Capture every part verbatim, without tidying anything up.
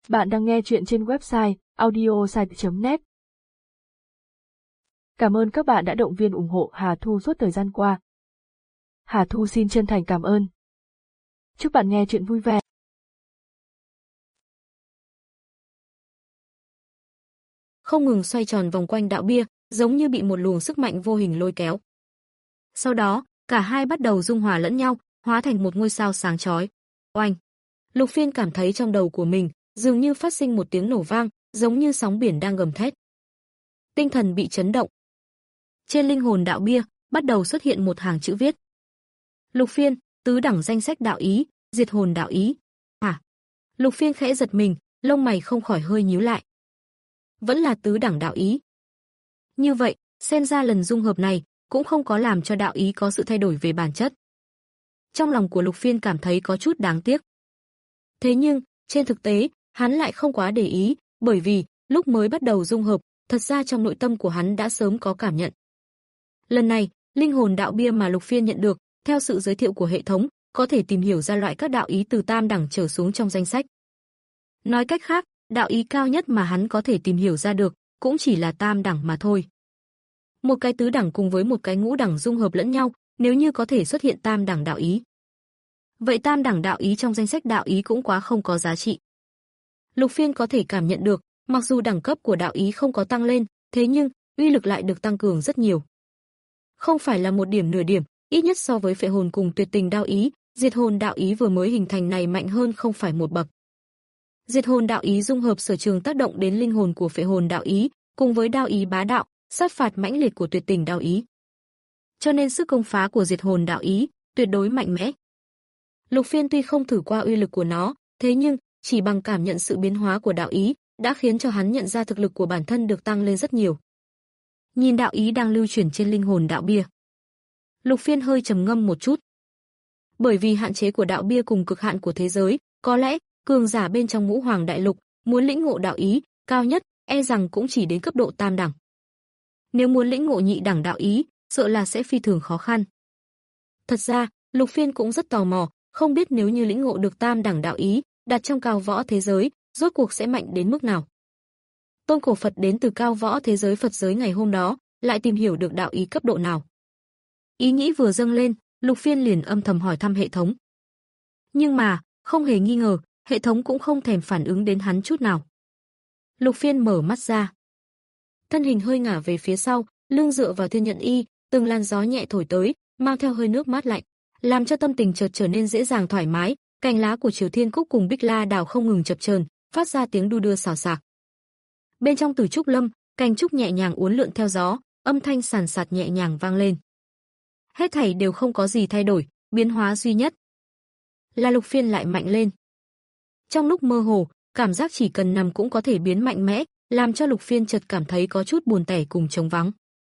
Bạn đang nghe chuyện trên website audiosite chấm net. Cảm ơn các bạn đã động viên ủng hộ Hà Thu suốt thời gian qua. Hà Thu xin chân thành cảm ơn. Chúc bạn nghe chuyện vui vẻ. Không ngừng xoay tròn vòng quanh đạo bia, giống như bị một luồng sức mạnh vô hình lôi kéo. Sau đó, cả hai bắt đầu dung hòa lẫn nhau, hóa thành một ngôi sao sáng chói. Oanh! Lục Phiên cảm thấy trong đầu của mình dường như phát sinh một tiếng nổ vang, giống như sóng biển đang gầm thét. Tinh thần bị chấn động. Trên linh hồn đạo bia bắt đầu xuất hiện một hàng chữ viết. Lục Phiên, tứ đẳng danh sách đạo ý, diệt hồn đạo ý. À? Lục Phiên khẽ giật mình, lông mày không khỏi hơi nhíu lại. Vẫn là tứ đẳng đạo ý. Như vậy, xem ra lần dung hợp này cũng không có làm cho đạo ý có sự thay đổi về bản chất. Trong lòng của Lục Phiên cảm thấy có chút đáng tiếc. Thế nhưng, trên thực tế, hắn lại không quá để ý, bởi vì, lúc mới bắt đầu dung hợp, thật ra trong nội tâm của hắn đã sớm có cảm nhận. Lần này, linh hồn đạo bia mà Lục Phiên nhận được, theo sự giới thiệu của hệ thống, có thể tìm hiểu ra loại các đạo ý từ tam đẳng trở xuống trong danh sách. Nói cách khác, đạo ý cao nhất mà hắn có thể tìm hiểu ra được, cũng chỉ là tam đẳng mà thôi. Một cái tứ đẳng cùng với một cái ngũ đẳng dung hợp lẫn nhau, nếu như có thể xuất hiện tam đẳng đạo ý. Vậy tam đẳng đạo ý trong danh sách đạo ý cũng quá không có giá trị. Lục Phiên có thể cảm nhận được, mặc dù đẳng cấp của đạo ý không có tăng lên, thế nhưng uy lực lại được tăng cường rất nhiều. Không phải là một điểm nửa điểm, ít nhất so với phệ hồn cùng tuyệt tình đạo ý, diệt hồn đạo ý vừa mới hình thành này mạnh hơn không phải một bậc. Diệt hồn đạo ý dung hợp sở trường tác động đến linh hồn của phệ hồn đạo ý, cùng với đạo ý bá đạo, sát phạt mãnh liệt của tuyệt tình đạo ý. Cho nên sức công phá của diệt hồn đạo ý tuyệt đối mạnh mẽ. Lục Phiên tuy không thử qua uy lực của nó, thế nhưng chỉ bằng cảm nhận sự biến hóa của đạo ý đã khiến cho hắn nhận ra thực lực của bản thân được tăng lên rất nhiều. Nhìn đạo ý đang lưu chuyển trên linh hồn đạo bia, Lục Phiên hơi trầm ngâm một chút. Bởi vì hạn chế của đạo bia cùng cực hạn của thế giới, có lẽ cường giả bên trong Ngũ Hoàng Đại Lục muốn lĩnh ngộ đạo ý cao nhất e rằng cũng chỉ đến cấp độ tam đẳng. Nếu muốn lĩnh ngộ nhị đẳng đạo ý, sợ là sẽ phi thường khó khăn. Thật ra, Lục Phiên cũng rất tò mò, không biết nếu như lĩnh ngộ được tam đẳng đạo ý, đặt trong cao võ thế giới, rốt cuộc sẽ mạnh đến mức nào. Tôn Cổ Phật đến từ cao võ thế giới Phật giới ngày hôm đó, lại tìm hiểu được đạo ý cấp độ nào. Ý nghĩ vừa dâng lên, Lục Phiên liền âm thầm hỏi thăm hệ thống. Nhưng mà, không hề nghi ngờ, hệ thống cũng không thèm phản ứng đến hắn chút nào. Lục Phiên mở mắt ra. Thân hình hơi ngả về phía sau, lưng dựa vào thiên nhận y, từng làn gió nhẹ thổi tới, mang theo hơi nước mát lạnh, làm cho tâm tình chợt trở nên dễ dàng thoải mái. Cành lá của Triều Thiên Cúc cùng Bích La Đào không ngừng chập chờn, phát ra tiếng đu đưa xào xạc. Bên trong Tử Trúc Lâm, cành trúc nhẹ nhàng uốn lượn theo gió, âm thanh sàn sạt nhẹ nhàng vang lên. Hết thảy đều không có gì thay đổi, biến hóa duy nhất là Lục Phiên lại mạnh lên. Trong lúc mơ hồ, cảm giác chỉ cần nằm cũng có thể biến mạnh mẽ, làm cho Lục Phiên chợt cảm thấy có chút buồn tẻ cùng trống vắng.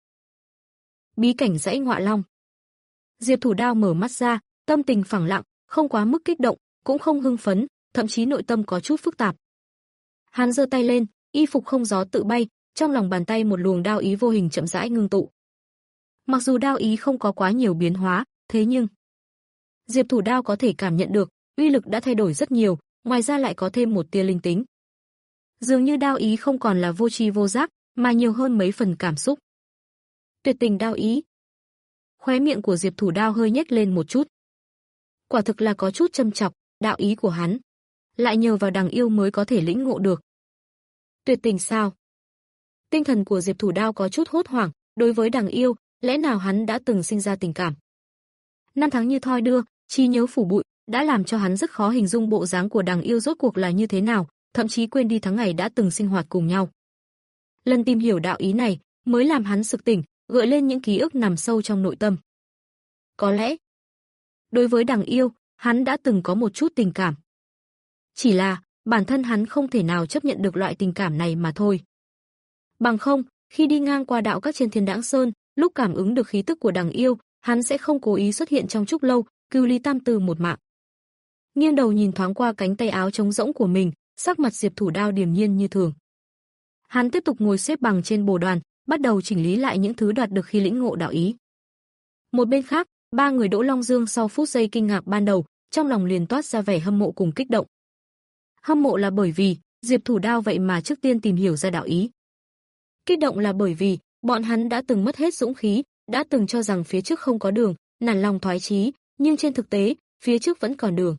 Bí cảnh dãy Ngọa Long. Diệp Thủ Đao mở mắt ra, tâm tình phẳng lặng, không quá mức kích động, cũng không hưng phấn, thậm chí nội tâm có chút phức tạp. Hắn giơ tay lên, y phục không gió tự bay, trong lòng bàn tay một luồng đao ý vô hình chậm rãi ngưng tụ. Mặc dù đao ý không có quá nhiều biến hóa, thế nhưng Diệp Thủ Đao có thể cảm nhận được, uy lực đã thay đổi rất nhiều, ngoài ra lại có thêm một tia linh tính. Dường như đao ý không còn là vô tri vô giác, mà nhiều hơn mấy phần cảm xúc. Tuyệt tình đao ý. Khóe miệng của Diệp Thủ Đao hơi nhếch lên một chút. Quả thực là có chút châm chọc, đạo ý của hắn lại nhờ vào đằng yêu mới có thể lĩnh ngộ được. Tuyệt tình sao? Tinh thần của Diệp Thủ Đao có chút hốt hoảng, đối với đằng yêu, lẽ nào hắn đã từng sinh ra tình cảm? Năm tháng như thoi đưa, trí nhớ phủ bụi, đã làm cho hắn rất khó hình dung bộ dáng của đằng yêu rốt cuộc là như thế nào, thậm chí quên đi tháng ngày đã từng sinh hoạt cùng nhau. Lần tìm hiểu đạo ý này, mới làm hắn sực tỉnh, gợi lên những ký ức nằm sâu trong nội tâm. Có lẽ, đối với đằng yêu, hắn đã từng có một chút tình cảm. Chỉ là, bản thân hắn không thể nào chấp nhận được loại tình cảm này mà thôi. Bằng không, khi đi ngang qua đạo các trên Thiên Đãng Sơn, lúc cảm ứng được khí tức của đằng yêu, hắn sẽ không cố ý xuất hiện trong trúc lâu, cứu Lý Tam Từ một mạng. Nghiêng đầu nhìn thoáng qua cánh tay áo trống rỗng của mình, sắc mặt Diệp Thủ Đao điềm nhiên như thường. Hắn tiếp tục ngồi xếp bằng trên bồ đoàn, bắt đầu chỉnh lý lại những thứ đoạt được khi lĩnh ngộ đạo ý. Một bên khác, ba người Đỗ Long Dương sau phút giây kinh ngạc ban đầu, trong lòng liền toát ra vẻ hâm mộ cùng kích động. Hâm mộ là bởi vì, Diệp Thủ Đao vậy mà trước tiên tìm hiểu ra đạo ý. Kích động là bởi vì bọn hắn đã từng mất hết dũng khí, đã từng cho rằng phía trước không có đường, nản lòng thoái chí, nhưng trên thực tế, phía trước vẫn còn đường.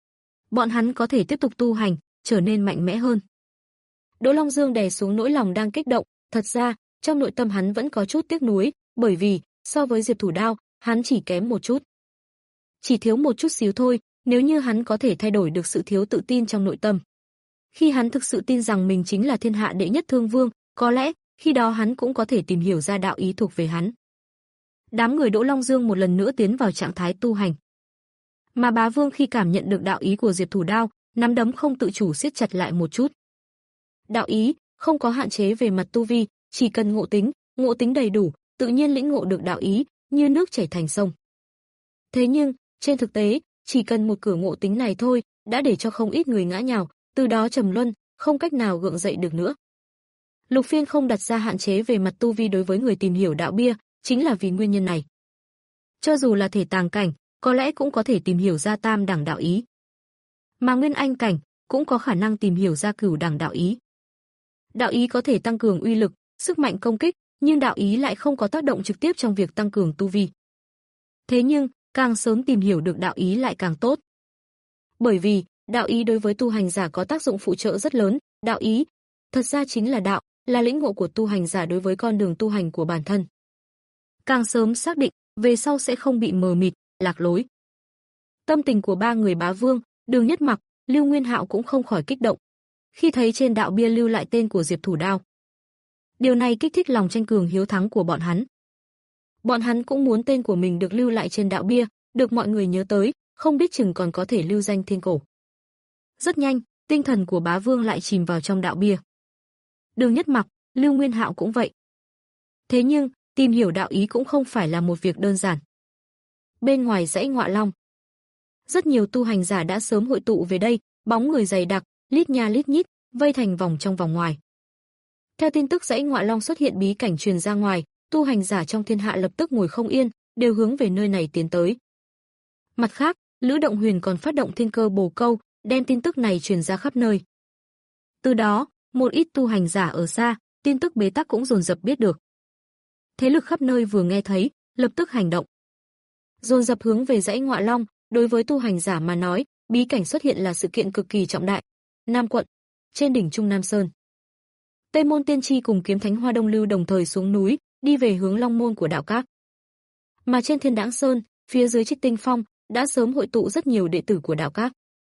Bọn hắn có thể tiếp tục tu hành, trở nên mạnh mẽ hơn. Đỗ Long Dương đè xuống nỗi lòng đang kích động, thật ra, trong nội tâm hắn vẫn có chút tiếc nuối, bởi vì, so với Diệp Thủ Đao, hắn chỉ kém một chút. Chỉ thiếu một chút xíu thôi, nếu như hắn có thể thay đổi được sự thiếu tự tin trong nội tâm. Khi hắn thực sự tin rằng mình chính là thiên hạ đệ nhất thương vương, có lẽ, khi đó hắn cũng có thể tìm hiểu ra đạo ý thuộc về hắn. Đám người Đỗ Long Dương một lần nữa tiến vào trạng thái tu hành. Mà Bá Vương khi cảm nhận được đạo ý của Diệp Thủ Đao, nắm đấm không tự chủ siết chặt lại một chút. Đạo ý không có hạn chế về mặt tu vi, chỉ cần ngộ tính, ngộ tính đầy đủ, tự nhiên lĩnh ngộ được đạo ý, như nước chảy thành sông. Thế nhưng, trên thực tế, chỉ cần một cửa ngộ tính này thôi, đã để cho không ít người ngã nhào, từ đó trầm luân, không cách nào gượng dậy được nữa. Lục Phiên không đặt ra hạn chế về mặt tu vi đối với người tìm hiểu đạo bia, chính là vì nguyên nhân này. Cho dù là thể tàng cảnh, có lẽ cũng có thể tìm hiểu ra tam đẳng đạo ý. Mà nguyên anh cảnh cũng có khả năng tìm hiểu ra cửu đẳng đạo ý. Đạo ý có thể tăng cường uy lực, sức mạnh công kích, nhưng đạo ý lại không có tác động trực tiếp trong việc tăng cường tu vi. Thế nhưng, càng sớm tìm hiểu được đạo ý lại càng tốt. Bởi vì, đạo ý đối với tu hành giả có tác dụng phụ trợ rất lớn, đạo ý thật ra chính là đạo, là lĩnh ngộ của tu hành giả đối với con đường tu hành của bản thân. Càng sớm xác định, về sau sẽ không bị mờ mịt, lạc lối. Tâm tình của ba người Bá Vương, Đường Nhất Mặc, Lưu Nguyên Hạo cũng không khỏi kích động. Khi thấy trên đạo bia lưu lại tên của Diệp Thủ Đao, điều này kích thích lòng tranh cường hiếu thắng của bọn hắn. Bọn hắn cũng muốn tên của mình được lưu lại trên đạo bia, được mọi người nhớ tới, không biết chừng còn có thể lưu danh thiên cổ. Rất nhanh, tinh thần của Bá Vương lại chìm vào trong đạo bia. Đường Nhất Mặc, Lưu Nguyên Hạo cũng vậy. Thế nhưng, tìm hiểu đạo ý cũng không phải là một việc đơn giản. Bên ngoài dãy Ngọa Long, rất nhiều tu hành giả đã sớm hội tụ về đây, bóng người dày đặc, lít nha lít nhít, vây thành vòng trong vòng ngoài. Theo tin tức dãy Ngọa Long xuất hiện bí cảnh truyền ra ngoài, tu hành giả trong thiên hạ lập tức ngồi không yên, đều hướng về nơi này tiến tới. Mặt khác, Lữ Động Huyền còn phát động thiên cơ bồ câu, đem tin tức này truyền ra khắp nơi. Từ đó, một ít tu hành giả ở xa, tin tức bế tắc cũng dồn dập biết được. Thế lực khắp nơi vừa nghe thấy, lập tức hành động. Dồn dập hướng về dãy Ngọa Long, đối với tu hành giả mà nói, bí cảnh xuất hiện là sự kiện cực kỳ trọng đại. Nam quận, trên đỉnh Trung Nam Sơn. Tây Môn Tiên Tri cùng Kiếm Thánh Hoa Đông Lưu đồng thời xuống núi, đi về hướng Long môn của đạo các. Mà trên Thiên Đãng Sơn, phía dưới Trích Tinh Phong, đã sớm hội tụ rất nhiều đệ tử của đạo các.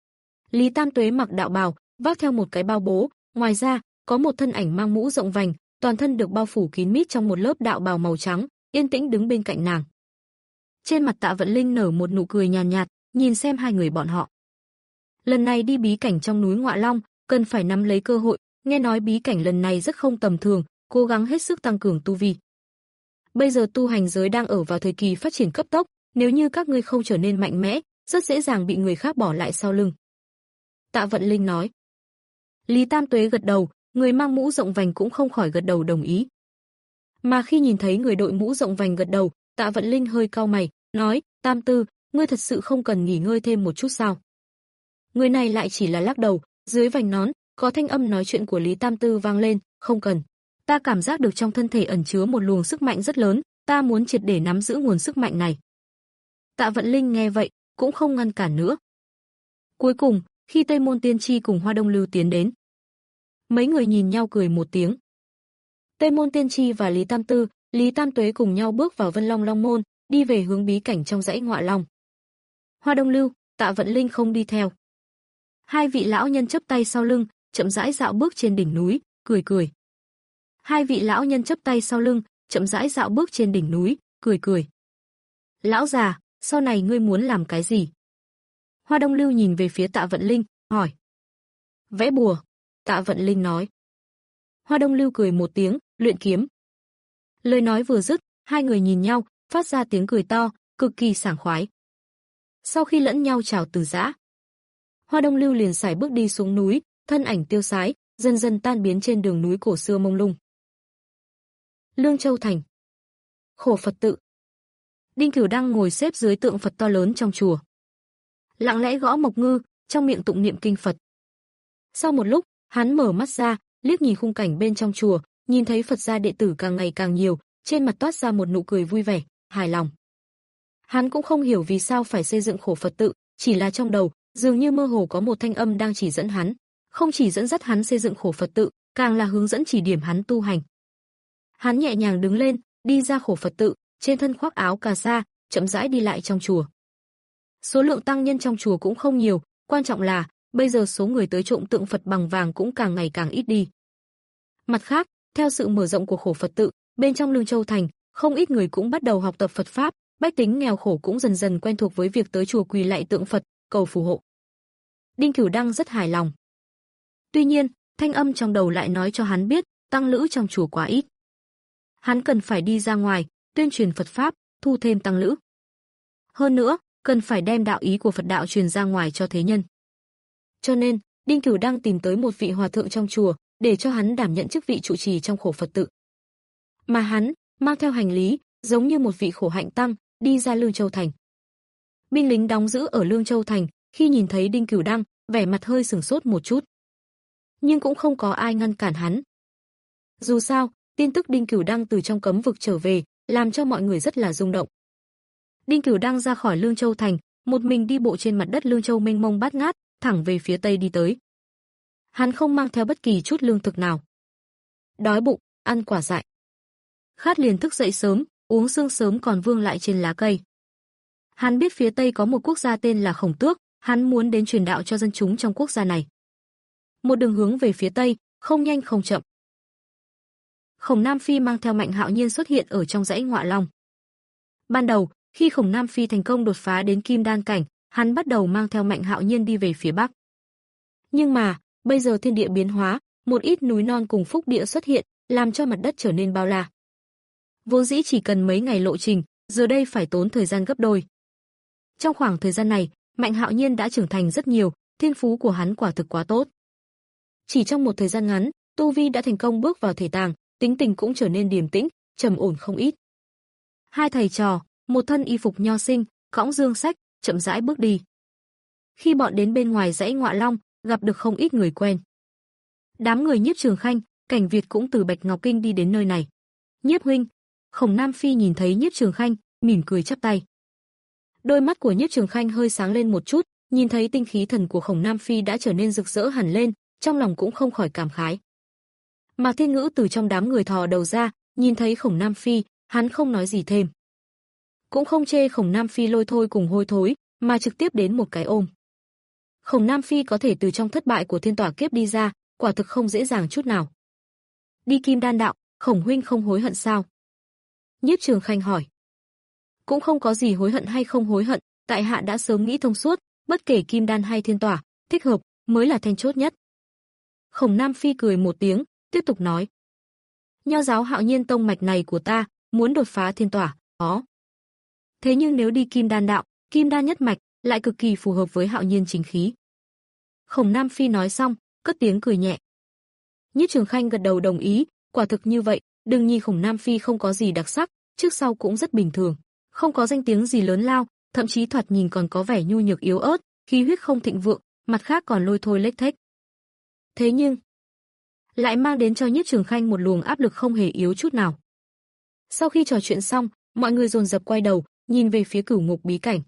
Lý Tam Tuế mặc đạo bào, vác theo một cái bao bố, ngoài ra, có một thân ảnh mang mũ rộng vành, toàn thân được bao phủ kín mít trong một lớp đạo bào màu trắng, yên tĩnh đứng bên cạnh nàng. Trên mặt Tạ Vận Linh nở một nụ cười nhàn nhạt, nhìn xem hai người bọn họ. Lần này đi bí cảnh trong núi Ngọa Long, cần phải nắm lấy cơ hội, nghe nói bí cảnh lần này rất không tầm thường, cố gắng hết sức tăng cường tu vi. Bây giờ tu hành giới đang ở vào thời kỳ phát triển cấp tốc, nếu như các ngươi không trở nên mạnh mẽ, rất dễ dàng bị người khác bỏ lại sau lưng. Tạ Vận Linh nói. Lý Tam Tuế gật đầu, người mang mũ rộng vành cũng không khỏi gật đầu đồng ý. Mà khi nhìn thấy người đội mũ rộng vành gật đầu, Tạ Vận Linh hơi cau mày, nói, Tam Tư, ngươi thật sự không cần nghỉ ngơi thêm một chút sao? Người này lại chỉ là lắc đầu, dưới vành nón, có thanh âm nói chuyện của Lý Tam Tư vang lên, không cần. Ta cảm giác được trong thân thể ẩn chứa một luồng sức mạnh rất lớn, ta muốn triệt để nắm giữ nguồn sức mạnh này. Tạ Vận Linh nghe vậy, cũng không ngăn cản nữa. Cuối cùng, khi Tây Môn Tiên Tri cùng Hoa Đông Lưu tiến đến, mấy người nhìn nhau cười một tiếng. Tây Môn Tiên Tri và Lý Tam Tư, Lý Tam Tuế cùng nhau bước vào Vân Long Long môn, đi về hướng bí cảnh trong dãy Ngọa Long. Hoa Đông Lưu, Tạ Vận Linh không đi theo. Hai vị lão nhân chắp tay sau lưng, chậm rãi dạo bước trên đỉnh núi, cười cười. Hai vị lão nhân chắp tay sau lưng, chậm rãi dạo bước trên đỉnh núi, cười cười. Lão già, sau này ngươi muốn làm cái gì? Hoa Đông Lưu nhìn về phía Tạ Vận Linh, hỏi. Vẽ bùa, Tạ Vận Linh nói. Hoa Đông Lưu cười một tiếng, luyện kiếm. Lời nói vừa dứt, hai người nhìn nhau, phát ra tiếng cười to, cực kỳ sảng khoái. Sau khi lẫn nhau chào từ giã, Hoa Đông Lưu liền sải bước đi xuống núi, thân ảnh tiêu sái, dần dần tan biến trên đường núi cổ xưa mông lung. Lương Châu thành. Khổ Phật tự. Đinh Cửu đang ngồi xếp dưới tượng Phật to lớn trong chùa, lặng lẽ gõ mộc ngư, trong miệng tụng niệm kinh Phật. Sau một lúc, Hắn mở mắt ra, liếc nhìn khung cảnh bên trong chùa, nhìn thấy Phật gia đệ tử càng ngày càng nhiều, trên mặt toát ra một nụ cười vui vẻ, hài lòng. Hắn cũng không hiểu vì sao phải xây dựng khổ Phật tự, chỉ là trong đầu, dường như mơ hồ có một thanh âm đang chỉ dẫn hắn, không chỉ dẫn dắt hắn xây dựng khổ Phật tự, càng là hướng dẫn chỉ điểm hắn tu hành. Hắn nhẹ nhàng đứng lên, đi ra khổ Phật tự, trên thân khoác áo cà sa, chậm rãi đi lại trong chùa. Số lượng tăng nhân trong chùa cũng không nhiều, quan trọng là bây giờ số người tới trộm tượng Phật bằng vàng cũng càng ngày càng ít đi. Mặt khác, theo sự mở rộng của khổ Phật tự, bên trong Lương Châu thành, không ít người cũng bắt đầu học tập Phật pháp, bách tính nghèo khổ cũng dần dần quen thuộc với việc tới chùa quỳ lạy tượng Phật, cầu phù hộ. Đinh Cửu Đăng rất hài lòng. Tuy nhiên, thanh âm trong đầu lại nói cho hắn biết, tăng lữ trong chùa quá ít. Hắn cần phải đi ra ngoài, tuyên truyền Phật pháp, thu thêm tăng lữ. Hơn nữa, cần phải đem đạo ý của Phật đạo truyền ra ngoài cho thế nhân. Cho nên, Đinh Cửu Đăng tìm tới một vị hòa thượng trong chùa, để cho hắn đảm nhận chức vị trụ trì trong khổ Phật tự. Mà hắn, mang theo hành lý, giống như một vị khổ hạnh tăng, đi ra Lương Châu thành. Binh lính đóng giữ ở Lương Châu thành, khi nhìn thấy Đinh Cửu Đăng, vẻ mặt hơi sửng sốt một chút. Nhưng cũng không có ai ngăn cản hắn. Dù sao, tin tức Đinh Cửu Đăng từ trong cấm vực trở về, làm cho mọi người rất là rung động. Đinh Cửu Đăng ra khỏi Lương Châu thành, một mình đi bộ trên mặt đất Lương Châu mênh mông bát ngát, thẳng về phía tây đi tới. Hắn không mang theo bất kỳ chút lương thực nào. Đói bụng, ăn quả dại. Khát liền thức dậy sớm, uống sương sớm còn vương lại trên lá cây. Hắn biết phía tây có một quốc gia tên là Khổng Tước, hắn muốn đến truyền đạo cho dân chúng trong quốc gia này. Một đường hướng về phía tây, không nhanh không chậm. Khổng Nam Phi mang theo Mạnh Hạo Nhiên xuất hiện ở trong dãy Ngọa Long. Ban đầu, khi Khổng Nam Phi thành công đột phá đến Kim Đan cảnh, hắn bắt đầu mang theo Mạnh Hạo Nhiên đi về phía bắc. Nhưng mà, bây giờ thiên địa biến hóa, một ít núi non cùng phúc địa xuất hiện, làm cho mặt đất trở nên bao la. Vốn dĩ chỉ cần mấy ngày lộ trình, giờ đây phải tốn thời gian gấp đôi. Trong khoảng thời gian này, Mạnh Hạo Nhiên đã trưởng thành rất nhiều, thiên phú của hắn quả thực quá tốt. Chỉ trong một thời gian ngắn, tu vi đã thành công bước vào thể tàng, tính tình cũng trở nên điềm tĩnh, trầm ổn không ít. Hai thầy trò, một thân y phục nho sinh, cõng dương sách, chậm rãi bước đi. Khi bọn đến bên ngoài dãy Ngọa Long, gặp được không ít người quen. Đám người Nhiếp Trường Khanh, Cảnh Việt cũng từ Bạch Ngọc Kinh đi đến nơi này. Nhiếp huynh. Khổng Nam Phi nhìn thấy Nhiếp Trường Khanh, mỉm cười chắp tay. Đôi mắt của Nhiếp Trường Khanh hơi sáng lên một chút, nhìn thấy tinh khí thần của Khổng Nam Phi đã trở nên rực rỡ hẳn lên, trong lòng cũng không khỏi cảm khái. Mạc Thiên Ngữ từ trong đám người thò đầu ra, nhìn thấy Khổng Nam Phi, hắn không nói gì thêm. Cũng không chê Khổng Nam Phi lôi thôi cùng hôi thối, mà trực tiếp đến một cái ôm. Khổng Nam Phi có thể từ trong thất bại của thiên tỏa kiếp đi ra, quả thực không dễ dàng chút nào. Đi Kim Đan đạo, Khổng huynh không hối hận sao? Nhiếp Trường Khanh hỏi. Cũng không có gì hối hận hay không hối hận, tại hạ đã sớm nghĩ thông suốt, bất kể Kim Đan hay thiên tỏa, thích hợp mới là then chốt nhất. Khổng Nam Phi cười một tiếng, tiếp tục nói. Nho giáo Hạo Nhiên tông mạch này của ta, muốn đột phá thiên tỏa, có. Thế nhưng nếu đi Kim Đan đạo, Kim Đan nhất mạch, lại cực kỳ phù hợp với Hạo Nhiên chính khí. Khổng Nam Phi nói xong, cất tiếng cười nhẹ. Nhiếp Trường Khanh gật đầu đồng ý, quả thực như vậy, đừng nhìn Khổng Nam Phi không có gì đặc sắc, trước sau cũng rất bình thường, không có danh tiếng gì lớn lao, thậm chí thoạt nhìn còn có vẻ nhu nhược yếu ớt, khí huyết không thịnh vượng, mặt khác còn lôi thôi lếch thếch. Thế nhưng, lại mang đến cho Nhiếp Trường Khanh một luồng áp lực không hề yếu chút nào. Sau khi trò chuyện xong, mọi người dồn dập quay đầu, nhìn về phía Cửu Ngục bí cảnh.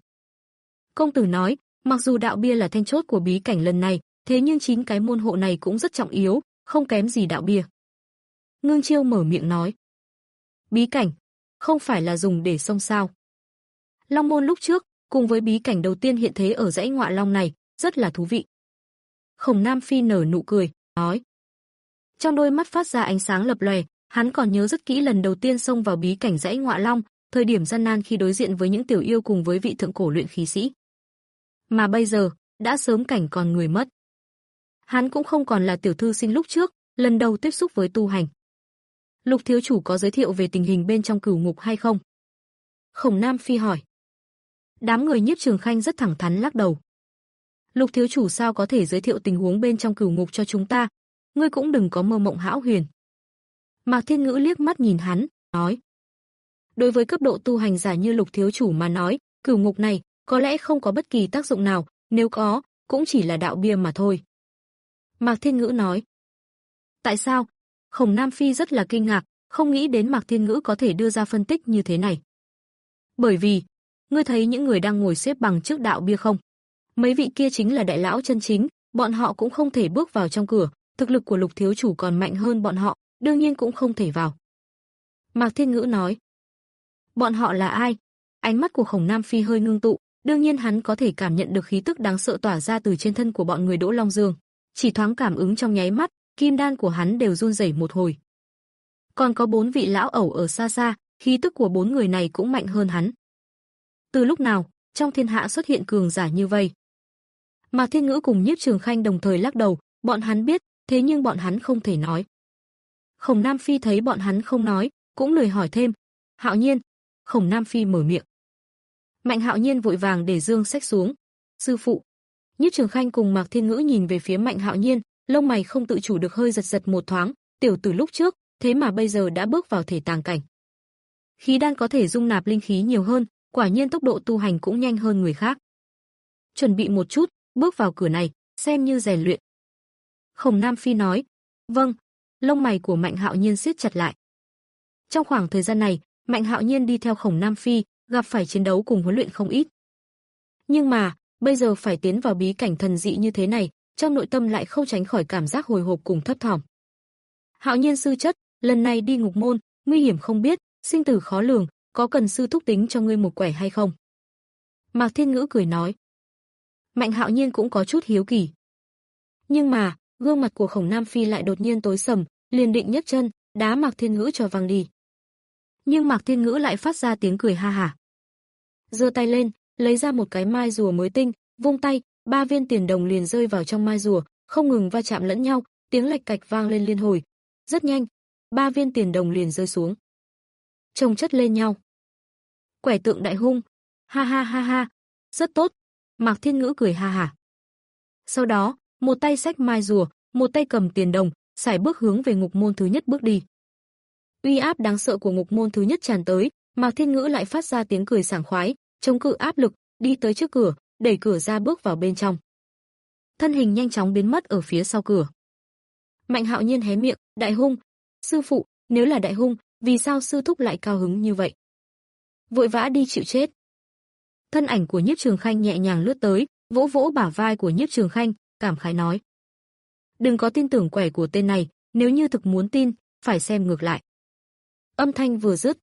Công tử nói, mặc dù đạo bia là then chốt của bí cảnh lần này, thế nhưng chín cái môn hộ này cũng rất trọng yếu, không kém gì đạo bia. Ngưng Chiêu mở miệng nói. Bí cảnh, không phải là dùng để xông sao. Long môn lúc trước, cùng với bí cảnh đầu tiên hiện thế ở dãy Ngọa Long này, rất là thú vị. Khổng Nam Phi nở nụ cười, nói. Trong đôi mắt phát ra ánh sáng lập lòe, hắn còn nhớ rất kỹ lần đầu tiên xông vào bí cảnh dãy Ngọa Long, thời điểm gian nan khi đối diện với những tiểu yêu cùng với vị thượng cổ luyện khí sĩ. Mà bây giờ, đã sớm cảnh còn người mất. Hắn cũng không còn là tiểu thư sinh lúc trước, lần đầu tiếp xúc với tu hành. Lục thiếu chủ có giới thiệu về tình hình bên trong Cửu Ngục hay không? Khổng Nam Phi hỏi. Đám người Nhiếp Trường Khanh rất thẳng thắn lắc đầu. Lục thiếu chủ sao có thể giới thiệu tình huống bên trong Cửu Ngục cho chúng ta? Ngươi cũng đừng có mơ mộng hão huyền. Mạc Thiên Ngữ liếc mắt nhìn hắn, nói. Đối với cấp độ tu hành giả như Lục thiếu chủ mà nói, Cửu Ngục này có lẽ không có bất kỳ tác dụng nào, nếu có, cũng chỉ là đạo bia mà thôi. Mạc Thiên Ngữ nói. Tại sao? Khổng Nam Phi rất là kinh ngạc, không nghĩ đến Mạc Thiên Ngữ có thể đưa ra phân tích như thế này. Bởi vì, ngươi thấy những người đang ngồi xếp bằng trước đạo bia không? Mấy vị kia chính là đại lão chân chính, bọn họ cũng không thể bước vào trong cửa, thực lực của Lục thiếu chủ còn mạnh hơn bọn họ, đương nhiên cũng không thể vào. Mạc Thiên Ngữ nói. Bọn họ là ai? Ánh mắt của Khổng Nam Phi hơi ngưng tụ, đương nhiên hắn có thể cảm nhận được khí tức đáng sợ tỏa ra từ trên thân của bọn người Đỗ Long Dương. Chỉ thoáng cảm ứng trong nháy mắt, kim đan của hắn đều run rẩy một hồi. Còn có bốn vị lão ẩu ở xa xa, khí tức của bốn người này cũng mạnh hơn hắn. Từ lúc nào, trong thiên hạ xuất hiện cường giả như vậy? Mạc Thiên Ngữ cùng Nhiếp Trường Khanh đồng thời lắc đầu, bọn hắn biết, thế nhưng bọn hắn không thể nói. Khổng Nam Phi thấy bọn hắn không nói, cũng lười hỏi thêm. Hạo Nhiên, Khổng Nam Phi mở miệng. Mạnh Hạo Nhiên vội vàng để dương sách xuống. Sư phụ. Nhiếp Trường Khanh cùng Mạc Thiên Ngữ nhìn về phía Mạnh Hạo Nhiên, lông mày không tự chủ được hơi giật giật một thoáng, tiểu tử lúc trước, thế mà bây giờ đã bước vào thể tàng cảnh. Khí đan có thể dung nạp linh khí nhiều hơn, quả nhiên tốc độ tu hành cũng nhanh hơn người khác. Chuẩn bị một chút, bước vào cửa này, xem như rèn luyện. Khổng Nam Phi nói. Vâng. Lông mày của Mạnh Hạo Nhiên siết chặt lại. Trong khoảng thời gian này, Mạnh Hạo Nhiên đi theo Khổng Nam Phi, gặp phải chiến đấu cùng huấn luyện không ít. Nhưng mà, bây giờ phải tiến vào bí cảnh thần dị như thế này, trong nội tâm lại không tránh khỏi cảm giác hồi hộp cùng thấp thỏm. Hạo Nhiên sư chất, lần này đi ngục môn, nguy hiểm không biết, sinh tử khó lường, có cần sư thúc tính cho ngươi một quẻ hay không? Mạc Thiên Ngữ cười nói. Mạnh Hạo Nhiên cũng có chút hiếu kỳ. Nhưng mà, gương mặt của Khổng Nam Phi lại đột nhiên tối sầm, liền định nhấc chân, đá Mạc Thiên Ngữ cho văng đi. Nhưng Mạc Thiên Ngữ lại phát ra tiếng cười ha hả. Giơ tay lên, lấy ra một cái mai rùa mới tinh, vung tay, ba viên tiền đồng liền rơi vào trong mai rùa, không ngừng va chạm lẫn nhau, tiếng lạch cạch vang lên liên hồi. Rất nhanh, ba viên tiền đồng liền rơi xuống, chồng chất lên nhau. Quẻ tượng đại hung, ha ha ha ha, rất tốt. Mạc Thiên Ngữ cười ha hả. Sau đó, một tay xách mai rùa, một tay cầm tiền đồng, sải bước hướng về ngục môn thứ nhất bước đi. Uy áp đáng sợ của ngục môn thứ nhất tràn tới, Mạc Thiên Ngữ lại phát ra tiếng cười sảng khoái, chống cự áp lực, đi tới trước cửa, đẩy cửa ra bước vào bên trong. Thân hình nhanh chóng biến mất ở phía sau cửa. Mạnh Hạo Nhiên hé miệng, đại hung, sư phụ, nếu là đại hung, vì sao sư thúc lại cao hứng như vậy? Vội vã đi chịu chết. Thân ảnh của Nhiếp Trường Khanh nhẹ nhàng lướt tới, vỗ vỗ bả vai của Nhiếp Trường Khanh, cảm khái nói. Đừng có tin tưởng quẻ của tên này, nếu như thực muốn tin, phải xem ngược lại. Âm thanh vừa dứt,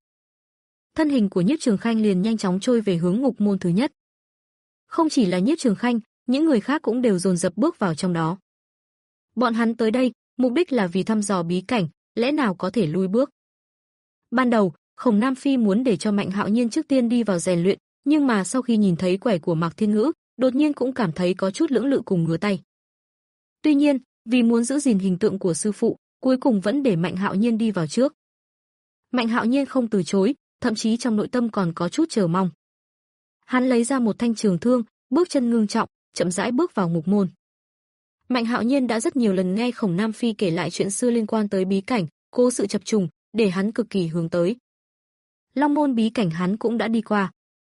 thân hình của Nhiếp Trường Khanh liền nhanh chóng trôi về hướng ngục môn thứ nhất. Không chỉ là Nhiếp Trường Khanh, những người khác cũng đều dồn dập bước vào trong đó. Bọn hắn tới đây, mục đích là vì thăm dò bí cảnh, lẽ nào có thể lui bước. Ban đầu, Khổng Nam Phi muốn để cho Mạnh Hạo Nhiên trước tiên đi vào rèn luyện, nhưng mà sau khi nhìn thấy quẻ của Mạc Thiên Ngữ, đột nhiên cũng cảm thấy có chút lưỡng lự cùng ngứa tay. Tuy nhiên, vì muốn giữ gìn hình tượng của sư phụ, cuối cùng vẫn để Mạnh Hạo Nhiên đi vào trước. Mạnh Hạo Nhiên không từ chối, thậm chí trong nội tâm còn có chút chờ mong. Hắn lấy ra một thanh trường thương, bước chân ngưng trọng, chậm rãi bước vào ngục môn. Mạnh Hạo Nhiên đã rất nhiều lần nghe Khổng Nam Phi kể lại chuyện xưa liên quan tới bí cảnh, cố sự chập trùng, để hắn cực kỳ hướng tới. Long môn bí cảnh hắn cũng đã đi qua.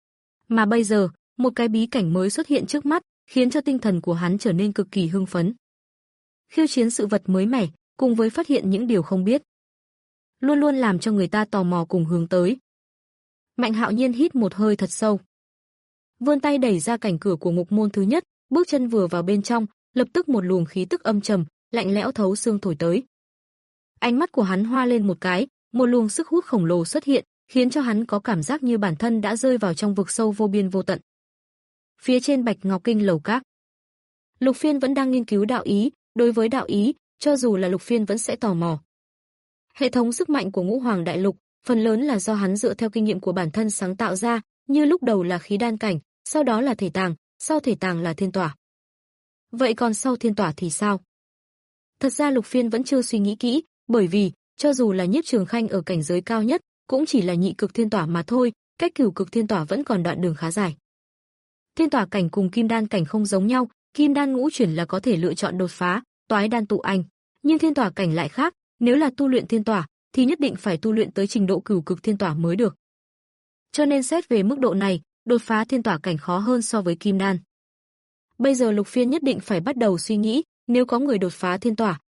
Mà bây giờ, một cái bí cảnh mới xuất hiện trước mắt, khiến cho tinh thần của hắn trở nên cực kỳ hưng phấn. Khiêu chiến sự vật mới mẻ, cùng với phát hiện những điều không biết, luôn luôn làm cho người ta tò mò cùng hướng tới. Mạnh Hạo Nhiên hít một hơi thật sâu, vươn tay đẩy ra cảnh cửa của ngục môn thứ nhất, bước chân vừa vào bên trong, lập tức một luồng khí tức âm trầm, lạnh lẽo thấu xương thổi tới. Ánh mắt của hắn hoa lên một cái, một luồng sức hút khổng lồ xuất hiện, khiến cho hắn có cảm giác như bản thân đã rơi vào trong vực sâu vô biên vô tận. Phía trên Bạch Ngọc Kinh lầu các, Lục Phiên vẫn đang nghiên cứu đạo ý, đối với đạo ý, cho dù là Lục Phiên vẫn sẽ tò mò. Hệ thống sức mạnh của Ngũ Hoàng Đại Lục, phần lớn là do hắn dựa theo kinh nghiệm của bản thân sáng tạo ra, như lúc đầu là khí đan cảnh, sau đó là thể tàng, sau thể tàng là thiên tỏa. Vậy còn sau thiên tỏa thì sao? Thật ra Lục Phiên vẫn chưa suy nghĩ kỹ, bởi vì, cho dù là Nhiếp Trường Khanh ở cảnh giới cao nhất, cũng chỉ là nhị cực thiên tỏa mà thôi, cách cửu cực thiên tỏa vẫn còn đoạn đường khá dài. Thiên tỏa cảnh cùng kim đan cảnh không giống nhau, kim đan ngũ chuyển là có thể lựa chọn đột phá, toái đan tụ anh, nhưng thiên tỏa cảnh lại khác, nếu là tu luyện thiên tỏa thì nhất định phải tu luyện tới trình độ cửu cực thiên tỏa mới được. Cho nên xét về mức độ này, đột phá thiên tỏa cảnh khó hơn so với kim đan. Bây giờ Lục Phiên nhất định phải bắt đầu suy nghĩ, nếu có người đột phá thiên tỏa,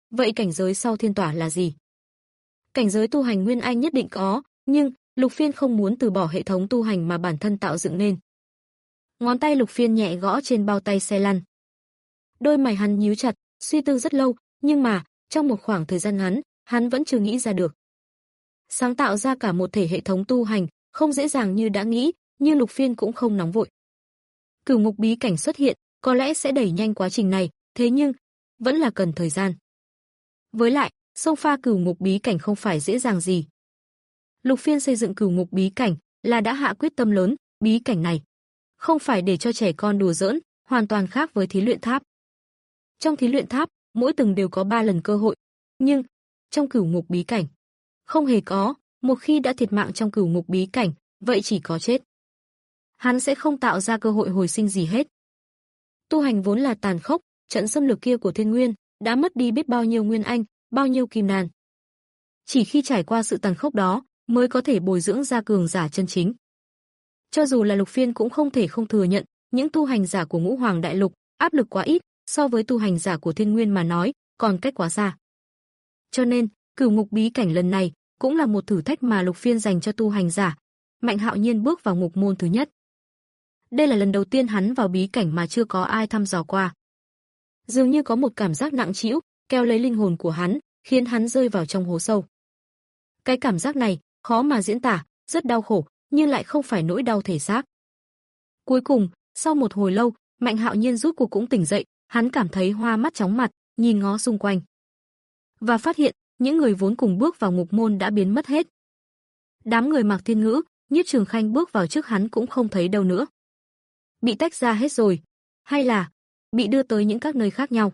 Vậy cảnh giới sau thiên tỏa là gì? Cảnh giới tu hành Nguyên Anh nhất định có, nhưng Lục Phiên không muốn từ bỏ hệ thống tu hành mà bản thân tạo dựng nên. Ngón tay Lục Phiên nhẹ gõ trên bao tay xe lăn. Đôi mày hắn nhíu chặt, suy tư rất lâu, nhưng mà, trong một khoảng thời gian ngắn, hắn vẫn chưa nghĩ ra được. Sáng tạo ra cả một thể hệ thống tu hành, không dễ dàng như đã nghĩ, nhưng Lục Phiên cũng không nóng vội. Cửu ngục bí cảnh xuất hiện, có lẽ sẽ đẩy nhanh quá trình này, thế nhưng, vẫn là cần thời gian. Với lại, xông pha cửu ngục bí cảnh không phải dễ dàng gì. Lục Phiên xây dựng cửu ngục bí cảnh là đã hạ quyết tâm lớn, bí cảnh này không phải để cho trẻ con đùa giỡn, hoàn toàn khác với thí luyện tháp. Trong thí luyện tháp, mỗi tầng đều có ba lần cơ hội, nhưng trong cửu ngục bí cảnh không hề có, một khi đã thiệt mạng trong cửu ngục bí cảnh, vậy chỉ có chết. Hắn sẽ không tạo ra cơ hội hồi sinh gì hết. Tu hành vốn là tàn khốc, trận xâm lược kia của Thiên Nguyên đã mất đi biết bao nhiêu nguyên anh, bao nhiêu kim đan. Chỉ khi trải qua sự tàn khốc đó, mới có thể bồi dưỡng ra cường giả chân chính. Cho dù là Lục Phiên cũng không thể không thừa nhận, những tu hành giả của Ngũ Hoàng Đại Lục áp lực quá ít, so với tu hành giả của Thiên Nguyên mà nói, còn cách quá xa. Cho nên, cửu ngục bí cảnh lần này cũng là một thử thách mà Lục Phiên dành cho tu hành giả. Mạnh Hạo Nhiên bước vào ngục môn thứ nhất. Đây là lần đầu tiên hắn vào bí cảnh mà chưa có ai thăm dò qua. Dường như có một cảm giác nặng trĩu kéo lấy linh hồn của hắn, khiến hắn rơi vào trong hố sâu. Cái cảm giác này khó mà diễn tả, rất đau khổ, nhưng lại không phải nỗi đau thể xác. Cuối cùng, sau một hồi lâu, Mạnh Hạo Nhiên rút cuộc cũng tỉnh dậy, hắn cảm thấy hoa mắt chóng mặt, nhìn ngó xung quanh. Và phát hiện, những người vốn cùng bước vào ngục môn đã biến mất hết. Đám người Mạc Thiên Ngữ, Nhiếp Trường Khanh bước vào trước hắn cũng không thấy đâu nữa. Bị tách ra hết rồi, hay là bị đưa tới những các nơi khác nhau.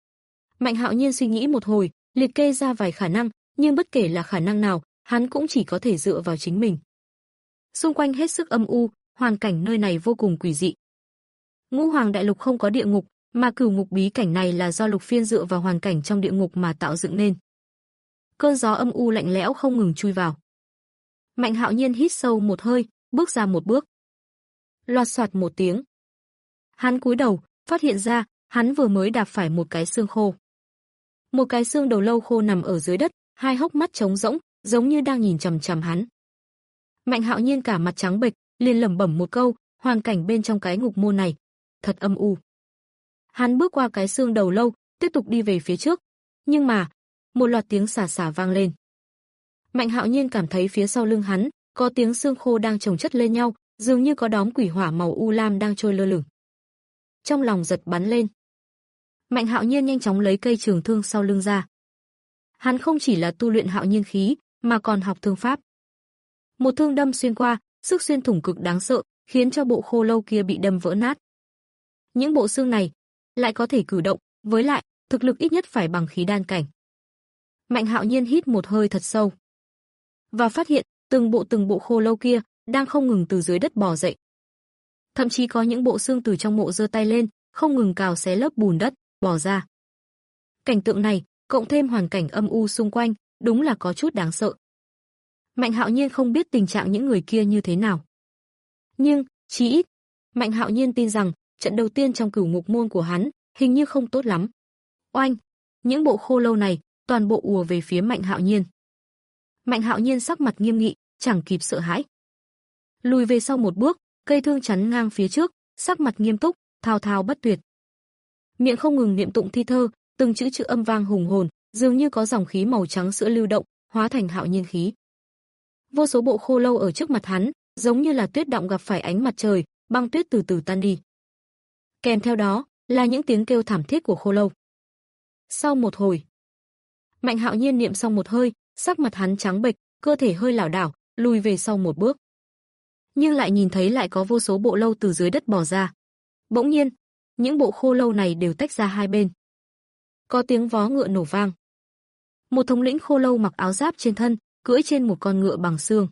Mạnh Hạo Nhiên suy nghĩ một hồi, liệt kê ra vài khả năng, nhưng bất kể là khả năng nào, hắn cũng chỉ có thể dựa vào chính mình. Xung quanh hết sức âm u, hoàn cảnh nơi này vô cùng quỷ dị. Ngũ Hoàng Đại Lục không có địa ngục, mà cửu ngục bí cảnh này là do Lục Phiên dựa vào hoàn cảnh trong địa ngục mà tạo dựng nên. Cơn gió âm u lạnh lẽo không ngừng chui vào. Mạnh Hạo Nhiên hít sâu một hơi, bước ra một bước. Loạt soạt một tiếng. Hắn cúi đầu, phát hiện ra, hắn vừa mới đạp phải một cái xương khô. Một cái xương đầu lâu khô nằm ở dưới đất, hai hốc mắt trống rỗng, giống như đang nhìn chằm chằm hắn. Mạnh Hạo Nhiên cả mặt trắng bệch, liền lẩm bẩm một câu, hoàn cảnh bên trong cái ngục môn này thật âm u. Hắn bước qua cái xương đầu lâu, tiếp tục đi về phía trước, nhưng mà một loạt tiếng xà xà vang lên. Mạnh Hạo Nhiên cảm thấy phía sau lưng hắn có tiếng xương khô đang chồng chất lên nhau, dường như có đóm quỷ hỏa màu u lam đang trôi lơ lửng. Trong lòng giật bắn lên. Mạnh Hạo Nhiên nhanh chóng lấy cây trường thương sau lưng ra. Hắn không chỉ là tu luyện Hạo Nhiên khí, mà còn học thương pháp. Một thương đâm xuyên qua, sức xuyên thủng cực đáng sợ, khiến cho bộ khô lâu kia bị đâm vỡ nát. Những bộ xương này lại có thể cử động, với lại, thực lực ít nhất phải bằng khí đan cảnh. Mạnh Hạo Nhiên hít một hơi thật sâu. Và phát hiện, từng bộ từng bộ khô lâu kia đang không ngừng từ dưới đất bò dậy. Thậm chí có những bộ xương từ trong mộ giơ tay lên, không ngừng cào xé lớp bùn đất, bò ra. Cảnh tượng này, cộng thêm hoàn cảnh âm u xung quanh, đúng là có chút đáng sợ. Mạnh Hạo Nhiên không biết tình trạng những người kia như thế nào. Nhưng, chí ít, Mạnh Hạo Nhiên tin rằng, trận đầu tiên trong cửu ngục môn của hắn, hình như không tốt lắm. Oanh! Những bộ khô lâu này, toàn bộ ùa về phía Mạnh Hạo Nhiên. Mạnh Hạo Nhiên sắc mặt nghiêm nghị, chẳng kịp sợ hãi. Lùi về sau một bước, cây thương chắn ngang phía trước, sắc mặt nghiêm túc, thao thao bất tuyệt. Miệng không ngừng niệm tụng thi thơ, từng chữ chữ âm vang hùng hồn, dường như có dòng khí màu trắng sữa lưu động, hóa thành Hạo Nhiên khí. Vô số bộ khô lâu ở trước mặt hắn, giống như là tuyết động gặp phải ánh mặt trời, băng tuyết từ từ tan đi. Kèm theo đó là những tiếng kêu thảm thiết của khô lâu. Sau một hồi, Mạnh Hạo Nhiên niệm xong một hơi, sắc mặt hắn trắng bệch, cơ thể hơi lảo đảo, lùi về sau một bước. Nhưng lại nhìn thấy lại có vô số bộ lâu từ dưới đất bò ra. Bỗng nhiên, những bộ khô lâu này đều tách ra hai bên. Có tiếng vó ngựa nổ vang. Một thống lĩnh khô lâu mặc áo giáp trên thân, cưỡi trên một con ngựa bằng xương.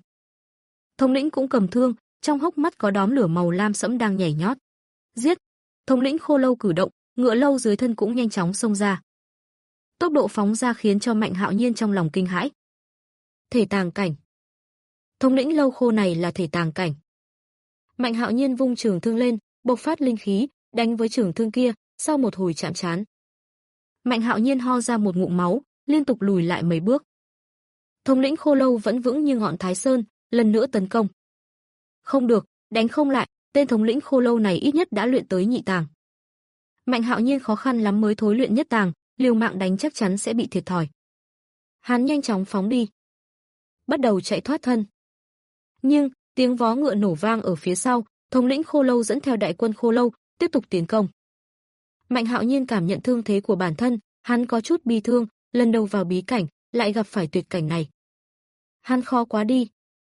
Thống lĩnh cũng cầm thương, trong hốc mắt có đóm lửa màu lam sẫm đang nhảy nhót. Giết! Thống lĩnh khô lâu cử động, ngựa lâu dưới thân cũng nhanh chóng xông ra. Tốc độ phóng ra khiến cho Mạnh Hạo Nhiên trong lòng kinh hãi. Thể tàng cảnh. Thống lĩnh lâu khô này là thể tàng cảnh. Mạnh Hạo Nhiên vung trường thương lên, bộc phát linh khí, đánh với trường thương kia, sau một hồi chạm trán. Mạnh Hạo Nhiên ho ra một ngụm máu, liên tục lùi lại mấy bước. Thống lĩnh Khô Lâu vẫn vững như ngọn Thái Sơn, lần nữa tấn công. Không được, đánh không lại, tên thống lĩnh Khô Lâu này ít nhất đã luyện tới nhị tàng. Mạnh Hạo Nhiên khó khăn lắm mới thối luyện nhất tàng, liều mạng đánh chắc chắn sẽ bị thiệt thòi. Hắn nhanh chóng phóng đi, bắt đầu chạy thoát thân. Nhưng tiếng vó ngựa nổ vang ở phía sau, thống lĩnh Khô Lâu dẫn theo đại quân Khô Lâu tiếp tục tiến công. Mạnh Hạo Nhiên cảm nhận thương thế của bản thân, hắn có chút bi thương, lần đầu vào bí cảnh lại gặp phải tuyệt cảnh này. Hắn khó quá đi.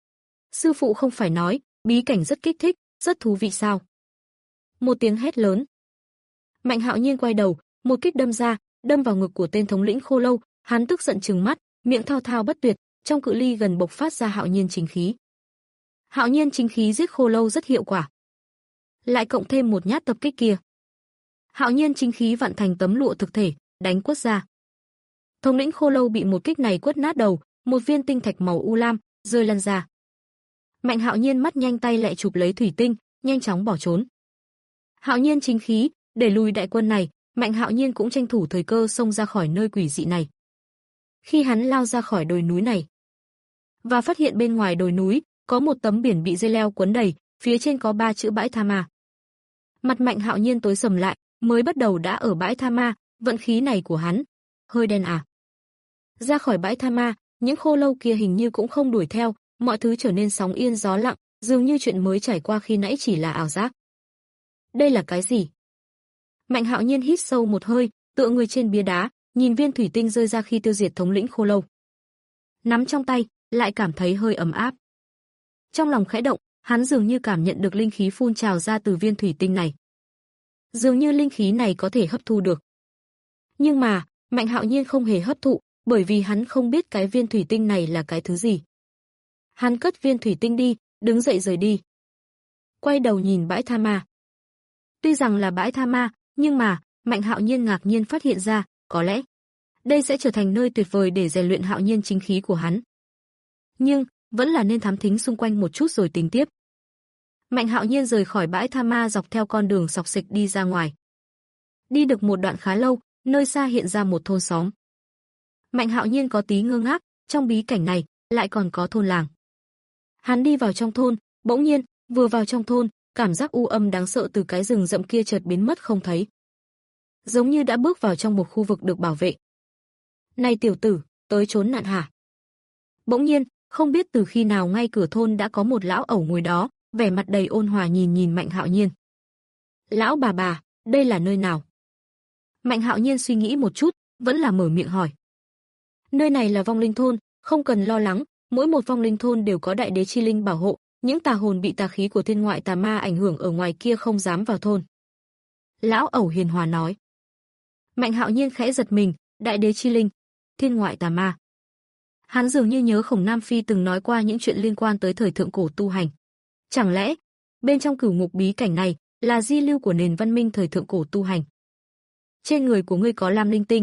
Sư phụ không phải nói, bí cảnh rất kích thích, rất thú vị sao? Một tiếng hét lớn. Mạnh Hạo Nhiên quay đầu, một kích đâm ra, đâm vào ngực của tên thống lĩnh Khô Lâu, hắn tức giận trừng mắt, miệng thao thao bất tuyệt, trong cự ly gần bộc phát ra Hạo Nhiên chính khí. Hạo Nhiên chính khí giết Khô Lâu rất hiệu quả. Lại cộng thêm một nhát tập kích kia. Hạo Nhiên chính khí vặn thành tấm lụa thực thể, đánh quất ra. Thống lĩnh Khô Lâu bị một kích này quất nát đầu, một viên tinh thạch màu u lam rơi lăn ra. Mạnh Hạo Nhiên mắt nhanh tay lại chụp lấy thủy tinh, nhanh chóng bỏ trốn. Hạo Nhiên chính khí, để lùi đại quân này, Mạnh Hạo Nhiên cũng tranh thủ thời cơ xông ra khỏi nơi quỷ dị này. Khi hắn lao ra khỏi đồi núi này, và phát hiện bên ngoài đồi núi có một tấm biển bị dây leo quấn đầy, phía trên có ba chữ bãi tha ma. Mặt Mạnh Hạo Nhiên tối sầm lại, mới bắt đầu đã ở bãi tha ma, vận khí này của hắn hơi đen à. Ra khỏi bãi tha ma, những Khô Lâu kia hình như cũng không đuổi theo, mọi thứ trở nên sóng yên gió lặng, dường như chuyện mới trải qua khi nãy chỉ là ảo giác. Đây là cái gì? Mạnh Hạo Nhiên hít sâu một hơi, tựa người trên bia đá, nhìn viên thủy tinh rơi ra khi tiêu diệt thống lĩnh Khô Lâu. Nắm trong tay, lại cảm thấy hơi ấm áp. Trong lòng khẽ động, hắn dường như cảm nhận được linh khí phun trào ra từ viên thủy tinh này. Dường như linh khí này có thể hấp thu được. Nhưng mà, Mạnh Hạo Nhiên không hề hấp thụ, bởi vì hắn không biết cái viên thủy tinh này là cái thứ gì. Hắn cất viên thủy tinh đi, đứng dậy rời đi. Quay đầu nhìn bãi tha ma. Tuy rằng là bãi tha ma, nhưng mà, Mạnh Hạo Nhiên ngạc nhiên phát hiện ra, có lẽ đây sẽ trở thành nơi tuyệt vời để rèn luyện Hạo Nhiên chính khí của hắn. Nhưng, vẫn là nên thám thính xung quanh một chút rồi tính tiếp. Mạnh Hạo Nhiên rời khỏi bãi tha ma dọc theo con đường sọc xịch đi ra ngoài. Đi được một đoạn khá lâu, nơi xa hiện ra một thôn xóm. Mạnh Hạo Nhiên có tí ngơ ngác, trong bí cảnh này lại còn có thôn làng. Hắn đi vào trong thôn, bỗng nhiên, vừa vào trong thôn, cảm giác u âm đáng sợ từ cái rừng rậm kia chợt biến mất không thấy. Giống như đã bước vào trong một khu vực được bảo vệ. Này tiểu tử, tới trốn nạn hả? Bỗng nhiên, không biết từ khi nào ngay cửa thôn đã có một lão ẩu ngồi đó, vẻ mặt đầy ôn hòa nhìn nhìn Mạnh Hạo Nhiên. Lão bà bà, đây là nơi nào? Mạnh Hạo Nhiên suy nghĩ một chút, vẫn là mở miệng hỏi. Nơi này là vong linh thôn, không cần lo lắng, mỗi một vong linh thôn đều có đại đế chi linh bảo hộ, những tà hồn bị tà khí của thiên ngoại tà ma ảnh hưởng ở ngoài kia không dám vào thôn. Lão ẩu hiền hòa nói. Mạnh Hạo Nhiên khẽ giật mình, đại đế chi linh, thiên ngoại tà ma. Hắn dường như nhớ Khổng Nam Phi từng nói qua những chuyện liên quan tới thời thượng cổ tu hành. Chẳng lẽ, bên trong cửu ngục bí cảnh này là di lưu của nền văn minh thời thượng cổ tu hành? Trên người của ngươi có lam linh tinh.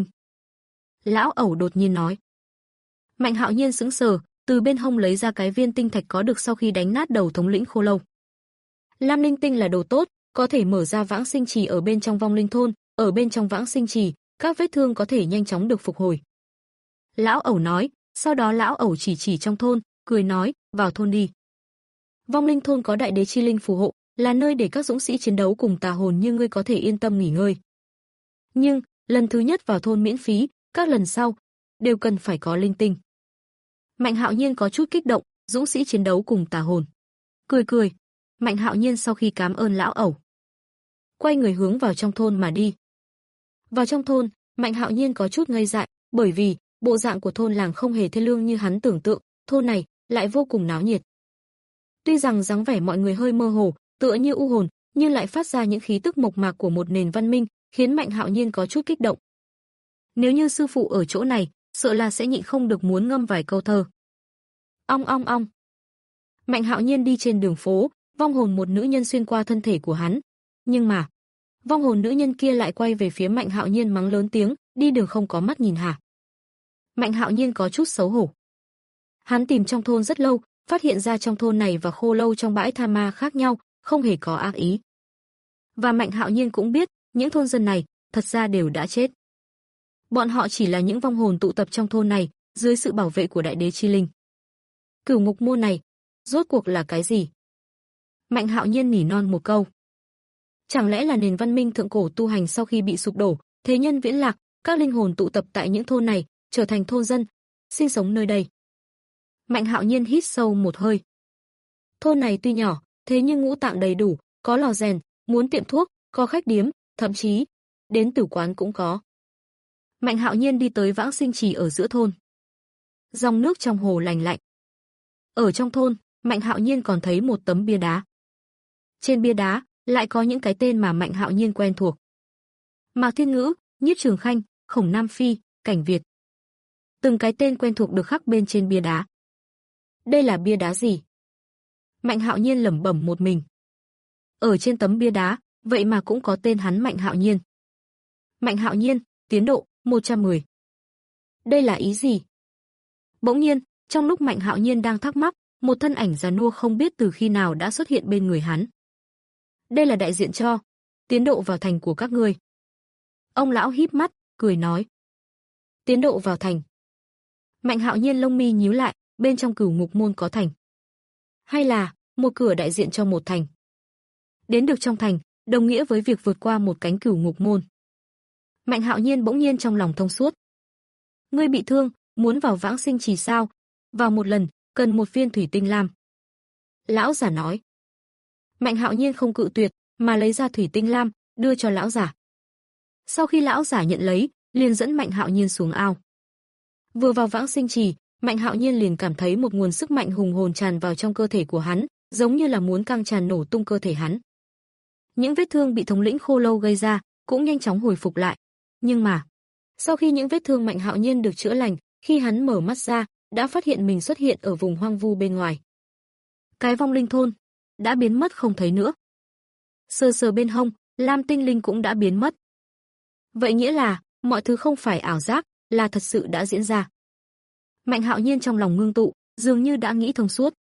Lão ẩu đột nhiên nói. Mạnh Hạo Nhiên sững sờ, từ bên hông lấy ra cái viên tinh thạch có được sau khi đánh nát đầu thống lĩnh Khô Lâu. Lam linh tinh là đồ tốt, có thể mở ra vãng sinh trì ở bên trong vong linh thôn, ở bên trong vãng sinh trì, các vết thương có thể nhanh chóng được phục hồi. Lão ẩu nói, sau đó lão ẩu chỉ chỉ trong thôn, cười nói, vào thôn đi. Vong linh thôn có đại đế chi linh phù hộ, là nơi để các dũng sĩ chiến đấu cùng tà hồn như ngươi có thể yên tâm nghỉ ngơi. Nhưng, lần thứ nhất vào thôn miễn phí, các lần sau đều cần phải có linh tinh. Mạnh Hạo Nhiên có chút kích động, dũng sĩ chiến đấu cùng tà hồn. Cười cười, Mạnh Hạo Nhiên sau khi cảm ơn lão ẩu, quay người hướng vào trong thôn mà đi. Vào trong thôn, Mạnh Hạo Nhiên có chút ngây dại, bởi vì bộ dạng của thôn làng không hề thê lương như hắn tưởng tượng, thôn này lại vô cùng náo nhiệt. Tuy rằng dáng vẻ mọi người hơi mơ hồ, tựa như u hồn, nhưng lại phát ra những khí tức mộc mạc của một nền văn minh, khiến Mạnh Hạo Nhiên có chút kích động. Nếu như sư phụ ở chỗ này, sợ là sẽ nhịn không được muốn ngâm vài câu thơ. Ong ong ong. Mạnh Hạo Nhiên đi trên đường phố, vong hồn một nữ nhân xuyên qua thân thể của hắn. Nhưng mà, vong hồn nữ nhân kia lại quay về phía Mạnh Hạo Nhiên mắng lớn tiếng, đi đường không có mắt nhìn hả? Mạnh Hạo Nhiên có chút xấu hổ. Hắn tìm trong thôn rất lâu, phát hiện ra trong thôn này và Khô Lâu trong bãi tha ma khác nhau, không hề có ác ý. Và Mạnh Hạo Nhiên cũng biết, những thôn dân này thật ra đều đã chết. Bọn họ chỉ là những vong hồn tụ tập trong thôn này, dưới sự bảo vệ của đại đế chi linh. Cửu ngục môn này, rốt cuộc là cái gì? Mạnh Hạo Nhiên nỉ non một câu. Chẳng lẽ là nền văn minh thượng cổ tu hành sau khi bị sụp đổ, thế nhân viễn lạc, các linh hồn tụ tập tại những thôn này, trở thành thôn dân, sinh sống nơi đây. Mạnh Hạo Nhiên hít sâu một hơi. Thôn này tuy nhỏ, thế nhưng ngũ tạng đầy đủ, có lò rèn, muốn tiệm thuốc, có khách điếm, thậm chí đến tử quán cũng có. Mạnh Hạo Nhiên đi tới Vãng Sinh Trì ở giữa thôn. Dòng nước trong hồ lành lạnh. Ở trong thôn, Mạnh Hạo Nhiên còn thấy một tấm bia đá. Trên bia đá lại có những cái tên mà Mạnh Hạo Nhiên quen thuộc. Mạc Thiên Ngữ, Nhiếp Trường Khanh, Khổng Nam Phi, Cảnh Việt. Từng cái tên quen thuộc được khắc bên trên bia đá. Đây là bia đá gì? Mạnh Hạo Nhiên lẩm bẩm một mình. Ở trên tấm bia đá, vậy mà cũng có tên hắn Mạnh Hạo Nhiên. Mạnh Hạo Nhiên, tiến độ một trăm mười. Đây là ý gì? Bỗng nhiên, trong lúc Mạnh Hạo Nhiên đang thắc mắc, một thân ảnh già nua không biết từ khi nào đã xuất hiện bên người hắn. Đây là đại diện cho tiến độ vào thành của các ngươi. Ông lão híp mắt, cười nói. Tiến độ vào thành. Mạnh Hạo Nhiên lông mi nhíu lại, bên trong Cửu Ngục môn có thành. Hay là một cửa đại diện cho một thành. Đến được trong thành, đồng nghĩa với việc vượt qua một cánh Cửu Ngục môn. Mạnh Hạo Nhiên bỗng nhiên trong lòng thông suốt. Ngươi bị thương, muốn vào Vãng Sinh Trì sao? Vào một lần, cần một viên thủy tinh lam. Lão giả nói. Mạnh Hạo Nhiên không cự tuyệt, mà lấy ra thủy tinh lam, đưa cho lão giả. Sau khi lão giả nhận lấy, liền dẫn Mạnh Hạo Nhiên xuống ao. Vừa vào Vãng Sinh Trì, Mạnh Hạo Nhiên liền cảm thấy một nguồn sức mạnh hùng hồn tràn vào trong cơ thể của hắn, giống như là muốn căng tràn nổ tung cơ thể hắn. Những vết thương bị thống lĩnh Khô Lâu gây ra cũng nhanh chóng hồi phục lại. Nhưng mà, sau khi những vết thương Mạnh Hạo Nhiên được chữa lành, khi hắn mở mắt ra, đã phát hiện mình xuất hiện ở vùng hoang vu bên ngoài. Cái vong linh thôn đã biến mất không thấy nữa. Sờ sờ bên hông, Lam Tinh Linh cũng đã biến mất. Vậy nghĩa là, mọi thứ không phải ảo giác, là thật sự đã diễn ra. Mạnh Hạo Nhiên trong lòng ngưng tụ, dường như đã nghĩ thông suốt.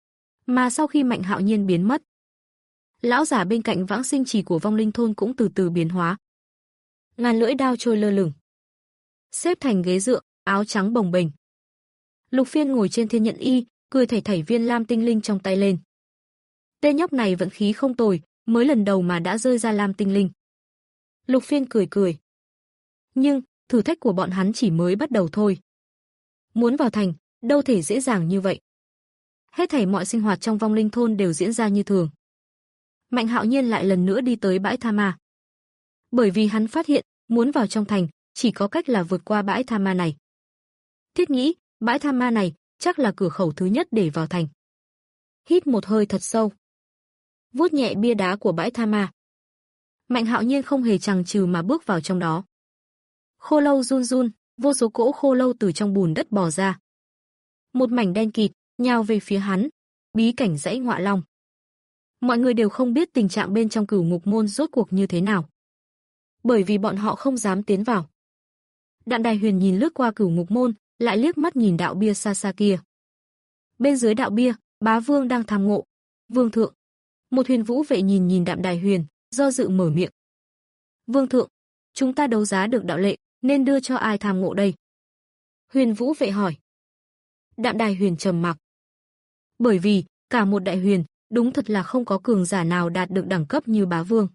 Mà sau khi Mạnh Hạo Nhiên biến mất, lão giả bên cạnh Vãng Sinh Trì của vong linh thôn cũng từ từ biến hóa. Ngàn lưỡi đao trôi lơ lửng, xếp thành ghế dựa, áo trắng bồng bềnh. Lục Phiên ngồi trên thiên nhận y, cười thảy thảy viên lam tinh linh trong tay lên. Tên nhóc này vận khí không tồi, mới lần đầu mà đã rơi ra lam tinh linh. Lục Phiên cười cười. Nhưng, thử thách của bọn hắn chỉ mới bắt đầu thôi. Muốn vào thành, đâu thể dễ dàng như vậy. Hết thảy mọi sinh hoạt trong vong linh thôn đều diễn ra như thường. Mạnh Hạo Nhiên lại lần nữa đi tới bãi tha ma. Bởi vì hắn phát hiện, muốn vào trong thành, chỉ có cách là vượt qua bãi tha ma này. Thiết nghĩ, bãi tha ma này chắc là cửa khẩu thứ nhất để vào thành. Hít một hơi thật sâu, vuốt nhẹ bia đá của bãi tha ma. Mạnh Hạo Nhiên không hề chằng chừ mà bước vào trong đó. Khô lâu run run, vô số cỗ khô lâu từ trong bùn đất bò ra. Một mảnh đen kịt nhào về phía hắn, bí cảnh dãy Ngọa Long. Mọi người đều không biết tình trạng bên trong Cửu Ngục môn rốt cuộc như thế nào, bởi vì bọn họ không dám tiến vào. Đạm Đài Huyền nhìn lướt qua Cửu Ngục môn, lại liếc mắt nhìn đạo bia xa xa kia. Bên dưới đạo bia, Bá Vương đang tham ngộ. Vương thượng. Một huyền vũ vệ nhìn nhìn Đạm Đài Huyền, do dự mở miệng. Vương thượng, chúng ta đấu giá được đạo lệ, nên đưa cho ai tham ngộ đây? Huyền vũ vệ hỏi. Đạm Đài Huyền trầm mặc. Bởi vì, cả một đại huyền, đúng thật là không có cường giả nào đạt được đẳng cấp như Bá Vương.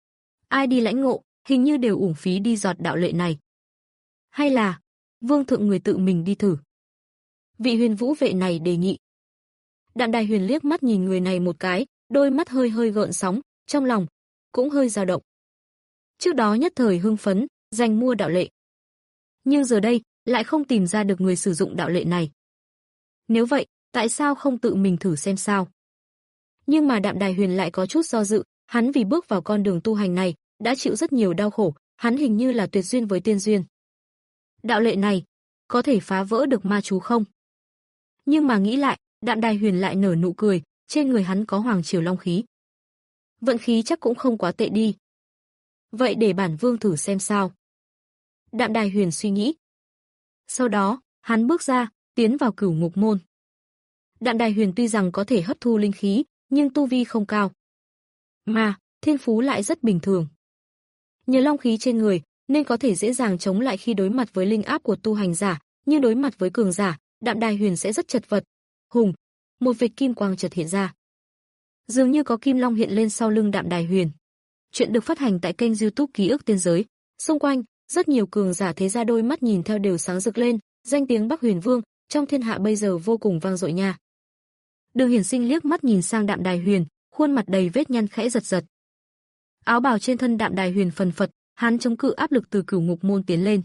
Ai đi lãnh ngộ, hình như đều uổng phí đi giọt đạo lệ này. Hay là, Vương thượng người tự mình đi thử? Vị huyền vũ vệ này đề nghị. Đạm Đài Huyền liếc mắt nhìn người này một cái, đôi mắt hơi hơi gợn sóng, trong lòng cũng hơi dao động. Trước đó nhất thời hưng phấn, giành mua đạo lệ. Nhưng giờ đây, lại không tìm ra được người sử dụng đạo lệ này. Nếu vậy, tại sao không tự mình thử xem sao? Nhưng mà Đạm Đài Huyền lại có chút do dự, hắn vì bước vào con đường tu hành này, đã chịu rất nhiều đau khổ, hắn hình như là tuyệt duyên với tiên duyên. Đạo lệ này, có thể phá vỡ được ma chú không? Nhưng mà nghĩ lại, Đạm Đài Huyền lại nở nụ cười, trên người hắn có hoàng triều long khí. Vận khí chắc cũng không quá tệ đi. Vậy để bản vương thử xem sao. Đạm Đài Huyền suy nghĩ. Sau đó, hắn bước ra, tiến vào Cửu Ngục môn. Đạm Đài Huyền tuy rằng có thể hấp thu linh khí, nhưng tu vi không cao. Mà, thiên phú lại rất bình thường. Nhờ long khí trên người, nên có thể dễ dàng chống lại khi đối mặt với linh áp của tu hành giả, nhưng đối mặt với cường giả, Đạm Đài Huyền sẽ rất chật vật. Hùng, một vệt kim quang chợt hiện ra. Dường như có kim long hiện lên sau lưng Đạm Đài Huyền. Chuyện được phát hành tại kênh YouTube Ký ức Tiên giới. Xung quanh, rất nhiều cường giả thế gia đôi mắt nhìn theo đều sáng rực lên, danh tiếng Bắc Huyền Vương trong thiên hạ bây giờ vô cùng vang dội nha. Đường Hiển Sinh liếc mắt nhìn sang Đạm Đài Huyền, khuôn mặt đầy vết nhăn khẽ giật giật. Áo bào trên thân Đạm Đài Huyền phần phật, hắn chống cự áp lực từ Cửu Ngục môn tiến lên.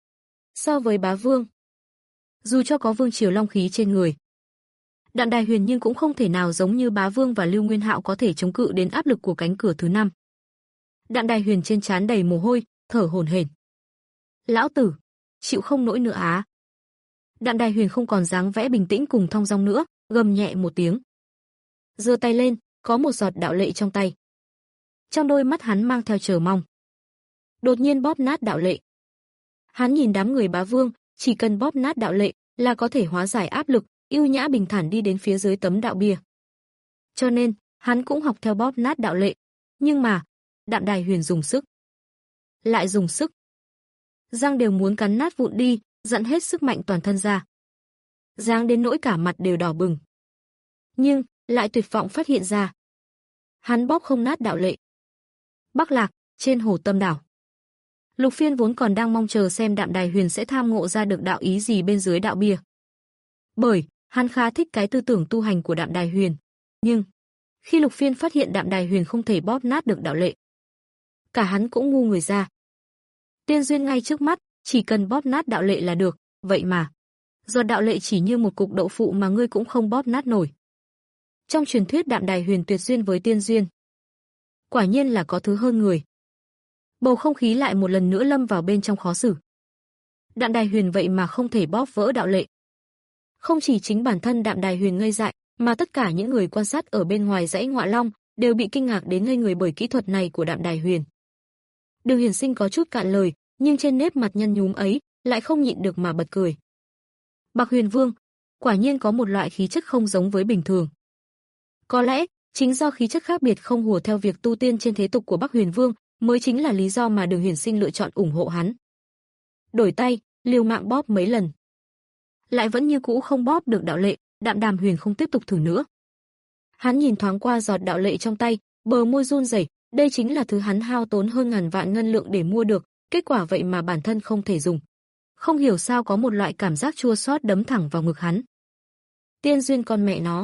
So với Bá Vương, dù cho có vương triều long khí trên người, Đạm Đài Huyền nhưng cũng không thể nào giống như Bá Vương và Lưu Nguyên Hạo có thể chống cự đến áp lực của cánh cửa thứ năm. Đạm Đài Huyền trên trán đầy mồ hôi, thở hổn hển. Lão tử, chịu không nổi nữa á. Đạm Đài Huyền không còn dáng vẻ bình tĩnh cùng thong dong nữa, gầm nhẹ một tiếng. Giơ tay lên, có một giọt đạo lệ trong tay. Trong đôi mắt hắn mang theo chờ mong. Đột nhiên bóp nát đạo lệ. Hắn nhìn đám người Bá Vương, chỉ cần bóp nát đạo lệ là có thể hóa giải áp lực, ưu nhã bình thản đi đến phía dưới tấm đạo bia. Cho nên, hắn cũng học theo bóp nát đạo lệ. Nhưng mà, Đạm Đài Huyền dùng sức. Lại dùng sức. Răng đều muốn cắn nát vụn đi, dặn hết sức mạnh toàn thân ra. Giáng đến nỗi cả mặt đều đỏ bừng. Nhưng, lại tuyệt vọng phát hiện ra. Hắn bóp không nát đạo lệ. Bắc Lạc, trên hồ Tâm Đảo. Lục Phiên vốn còn đang mong chờ xem Đạm Đài Huyền sẽ tham ngộ ra được đạo ý gì bên dưới đạo bia. Bởi, hắn khá thích cái tư tưởng tu hành của Đạm Đài Huyền. Nhưng, khi Lục Phiên phát hiện Đạm Đài Huyền không thể bóp nát được đạo lệ, cả hắn cũng ngu người ra. Tiên duyên ngay trước mắt, chỉ cần bóp nát đạo lệ là được, vậy mà. Giọt đạo lệ chỉ như một cục đậu phụ mà ngươi cũng không bóp nát nổi. Trong truyền thuyết Đạm Đài Huyền tuyệt duyên với tiên duyên. Quả nhiên là có thứ hơn người. Bầu không khí lại một lần nữa lâm vào bên trong khó xử. Đạm Đài Huyền vậy mà không thể bóp vỡ đạo lệ. Không chỉ chính bản thân Đạm Đài Huyền ngây dại, mà tất cả những người quan sát ở bên ngoài dãy Ngọa Long đều bị kinh ngạc đến ngây người bởi kỹ thuật này của Đạm Đài Huyền. Đường Hiển Sinh có chút cạn lời, nhưng trên nếp mặt nhăn nhúm ấy lại không nhịn được mà bật cười. Bạc Huyền Vương, quả nhiên có một loại khí chất không giống với bình thường. Có lẽ, chính do khí chất khác biệt không hùa theo việc tu tiên trên thế tục của Bắc Huyền Vương, mới chính là lý do mà Đường Hiển Sinh lựa chọn ủng hộ hắn. Đổi tay, liều mạng bóp mấy lần. Lại vẫn như cũ không bóp được đạo lệ, Đạm Đài Huyền không tiếp tục thử nữa. Hắn nhìn thoáng qua giọt đạo lệ trong tay, bờ môi run rẩy, đây chính là thứ hắn hao tốn hơn ngàn vạn ngân lượng để mua được, kết quả vậy mà bản thân không thể dùng. Không hiểu sao có một loại cảm giác chua xót đấm thẳng vào ngực hắn. Tiên duyên con mẹ nó.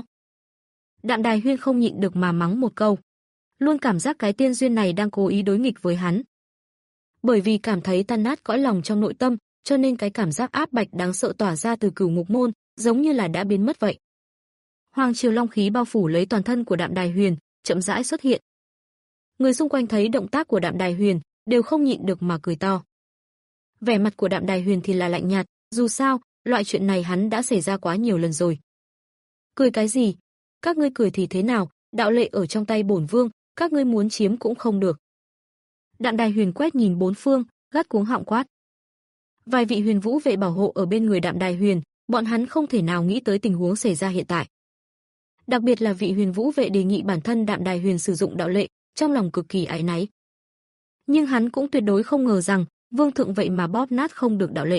Đạm Đài Huyền không nhịn được mà mắng một câu. Luôn cảm giác cái tiên duyên này đang cố ý đối nghịch với hắn. Bởi vì cảm thấy tan nát cõi lòng trong nội tâm, cho nên cái cảm giác áp bạch đáng sợ tỏa ra từ Cửu Ngục môn, giống như là đã biến mất vậy. Hoàng triều long khí bao phủ lấy toàn thân của Đạm Đài Huyền, chậm rãi xuất hiện. Người xung quanh thấy động tác của Đạm Đài Huyền, đều không nhịn được mà cười to. Vẻ mặt của Đạm Đài Huyền thì là lạnh nhạt, dù sao, loại chuyện này hắn đã xảy ra quá nhiều lần rồi. Cười cái gì? Các ngươi cười thì thế nào, đạo lệ ở trong tay bổn vương, các ngươi muốn chiếm cũng không được. Đạm Đài Huyền quét nhìn bốn phương, gắt cuống họng quát. Vài vị huyền vũ vệ bảo hộ ở bên người Đạm Đài Huyền, bọn hắn không thể nào nghĩ tới tình huống xảy ra hiện tại. Đặc biệt là vị huyền vũ vệ đề nghị bản thân Đạm Đài Huyền sử dụng đạo lệ, trong lòng cực kỳ áy náy. Nhưng hắn cũng tuyệt đối không ngờ rằng, vương thượng vậy mà bóp nát không được đạo lệ.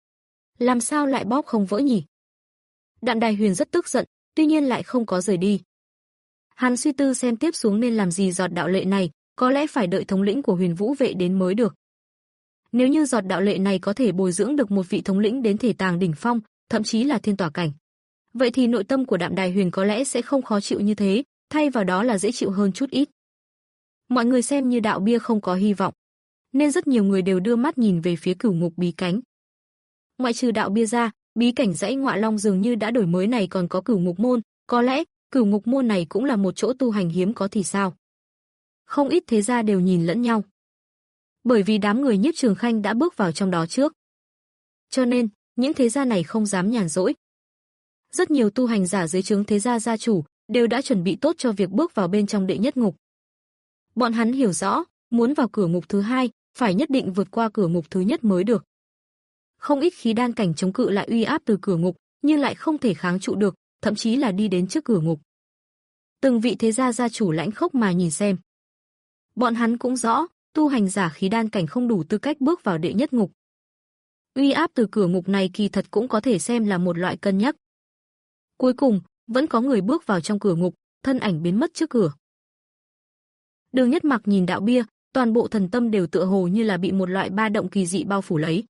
Làm sao lại bóp không vỡ nhỉ? Đạm Đài Huyền rất tức giận, tuy nhiên lại không có rời đi. Hắn suy tư xem tiếp xuống nên làm gì giọt đạo lệ này, có lẽ phải đợi thống lĩnh của huyền vũ vệ đến mới được. Nếu như giọt đạo lệ này có thể bồi dưỡng được một vị thống lĩnh đến thể tàng đỉnh phong, thậm chí là thiên tỏa cảnh, vậy thì nội tâm của Đạm Đài Huyền có lẽ sẽ không khó chịu như thế, thay vào đó là dễ chịu hơn chút ít. Mọi người xem như đạo bia không có hy vọng, nên rất nhiều người đều đưa mắt nhìn về phía Cửu Ngục bí cánh. Ngoại trừ đạo bia ra, bí cảnh dãy Ngọa Long dường như đã đổi mới này còn có Cửu Ngục môn, có lẽ Cửu Ngục môn này cũng là một chỗ tu hành hiếm có thì sao? Không ít thế gia đều nhìn lẫn nhau. Bởi vì đám người Nhiếp Trường Khanh đã bước vào trong đó trước. Cho nên, những thế gia này không dám nhàn rỗi. Rất nhiều tu hành giả dưới trướng thế gia gia chủ đều đã chuẩn bị tốt cho việc bước vào bên trong đệ nhất ngục. Bọn hắn hiểu rõ, muốn vào cửa ngục thứ hai, phải nhất định vượt qua cửa ngục thứ nhất mới được. Không ít khí đan cảnh chống cự lại uy áp từ cửa ngục, nhưng lại không thể kháng trụ được, thậm chí là đi đến trước cửa ngục. Từng vị thế gia gia chủ lãnh khốc mà nhìn xem. Bọn hắn cũng rõ, tu hành giả khí đan cảnh không đủ tư cách bước vào đệ nhất ngục. Uy áp từ cửa ngục này kỳ thật cũng có thể xem là một loại cân nhắc. Cuối cùng, vẫn có người bước vào trong cửa ngục, thân ảnh biến mất trước cửa. Đường Nhất Mặc nhìn đạo bia, toàn bộ thần tâm đều tựa hồ như là bị một loại ba động kỳ dị bao phủ lấy.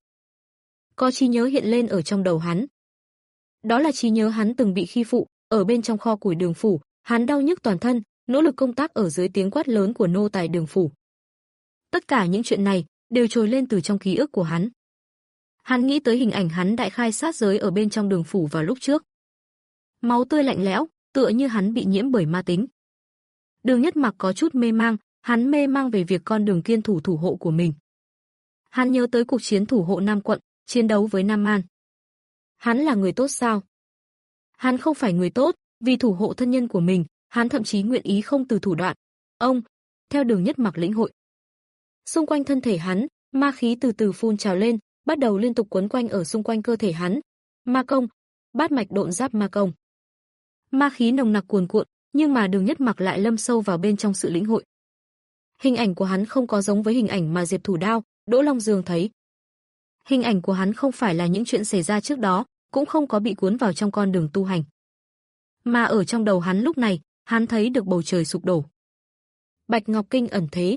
Có trí nhớ hiện lên ở trong đầu hắn. Đó là trí nhớ hắn từng bị khi phụ, ở bên trong kho củi Đường phủ, hắn đau nhức toàn thân, nỗ lực công tác ở dưới tiếng quát lớn của nô tài Đường phủ. Tất cả những chuyện này đều trồi lên từ trong ký ức của hắn. Hắn nghĩ tới hình ảnh hắn đại khai sát giới ở bên trong Đường phủ vào lúc trước. Máu tươi lạnh lẽo, tựa như hắn bị nhiễm bởi ma tính. Đường Nhất Mặc có chút mê mang, hắn mê mang về việc con đường kiên thủ thủ hộ của mình. Hắn nhớ tới cuộc chiến thủ hộ Nam quận, chiến đấu với Nam Man. Hắn là người tốt sao? Hắn không phải người tốt, vì thủ hộ thân nhân của mình, hắn thậm chí nguyện ý không từ thủ đoạn. Ông, theo Đường Nhất Mặc lĩnh hội. Xung quanh thân thể hắn, ma khí từ từ phun trào lên, bắt đầu liên tục quấn quanh ở xung quanh cơ thể hắn. Ma công, bát mạch độn giáp ma công. Ma khí nồng nặc cuồn cuộn, nhưng mà Đường Nhất Mặc lại lâm sâu vào bên trong sự lĩnh hội. Hình ảnh của hắn không có giống với hình ảnh mà Diệp Thủ Đao, Đỗ Long Dương thấy. Hình ảnh của hắn không phải là những chuyện xảy ra trước đó, cũng không có bị cuốn vào trong con đường tu hành. Mà ở trong đầu hắn lúc này, hắn thấy được bầu trời sụp đổ. Bạch Ngọc Kinh ẩn thế.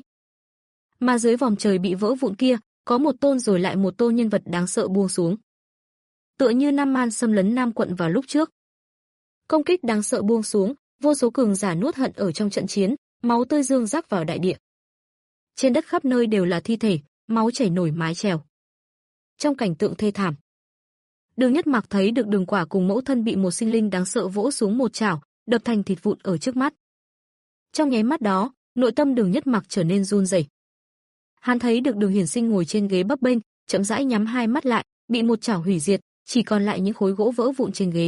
Mà dưới vòm trời bị vỡ vụn kia, có một tôn rồi lại một tôn nhân vật đáng sợ buông xuống. Tựa như Nam Man xâm lấn Nam quận vào lúc trước. Công kích đáng sợ buông xuống, vô số cường giả nuốt hận ở trong trận chiến, máu tươi dương rắc vào đại địa. Trên đất khắp nơi đều là thi thể, máu chảy nổi mái chèo. Trong cảnh tượng thê thảm, Đường Nhất Mặc thấy được Đường Quả cùng mẫu thân bị một sinh linh đáng sợ vỗ xuống một chảo, đập thành thịt vụn ở trước mắt. Trong nháy mắt đó, nội tâm Đường Nhất Mặc trở nên run rẩy. Hắn thấy được Đường Hiển Sinh ngồi trên ghế bấp bênh, chậm rãi nhắm hai mắt lại, bị một chảo hủy diệt, chỉ còn lại những khối gỗ vỡ vụn trên ghế.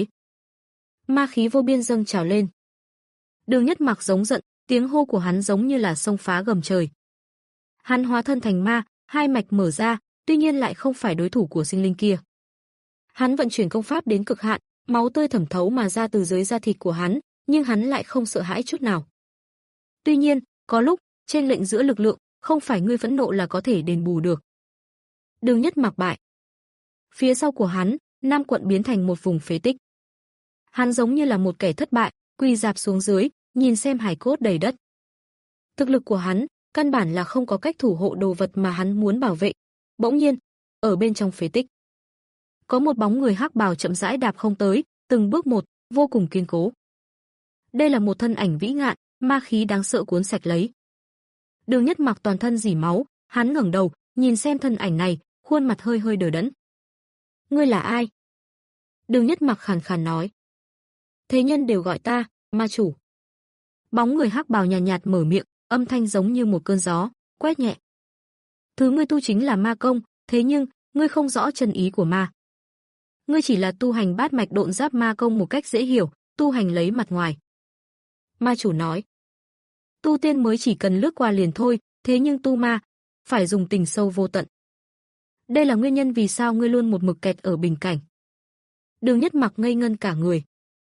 Ma khí vô biên dâng trào lên. Đường Nhất Mặc giống giận, tiếng hô của hắn giống như là sông phá gầm trời. Hắn hóa thân thành ma, hai mạch mở ra, tuy nhiên lại không phải đối thủ của sinh linh kia. Hắn vận chuyển công pháp đến cực hạn, máu tươi thẩm thấu mà ra từ dưới da thịt của hắn, nhưng hắn lại không sợ hãi chút nào. Tuy nhiên, có lúc, chênh lệch giữa lực lượng, không phải ngươi phẫn nộ là có thể đền bù được. Đường Nhất Mặc bại. Phía sau của hắn, Nam quận biến thành một vùng phế tích. Hắn giống như là một kẻ thất bại, quỳ rạp xuống dưới, nhìn xem hài cốt đầy đất. Thực lực của hắn, căn bản là không có cách thủ hộ đồ vật mà hắn muốn bảo vệ. Bỗng nhiên, ở bên trong phế tích, có một bóng người hắc bào chậm rãi đạp không tới, từng bước một, vô cùng kiên cố. Đây là một thân ảnh vĩ ngạn, ma khí đáng sợ cuốn sạch lấy. Đường Nhất Mặc toàn thân rỉ máu, hắn ngẩng đầu, nhìn xem thân ảnh này, khuôn mặt hơi hơi đờ đẫn. Ngươi là ai? Đường Nhất Mặc khàn khàn nói. Thế nhân đều gọi ta, ma chủ. Bóng người hắc bào nhàn nhạt, nhạt mở miệng, âm thanh giống như một cơn gió, quét nhẹ. Thứ ngươi tu chính là ma công, thế nhưng, ngươi không rõ chân ý của ma. Ngươi chỉ là tu hành bát mạch độn giáp ma công một cách dễ hiểu, tu hành lấy mặt ngoài. Ma chủ nói. Tu tiên mới chỉ cần lướt qua liền thôi, thế nhưng tu ma, phải dùng tình sâu vô tận. Đây là nguyên nhân vì sao ngươi luôn một mực kẹt ở bình cảnh. Đường Nhất Mặc ngây ngân cả người.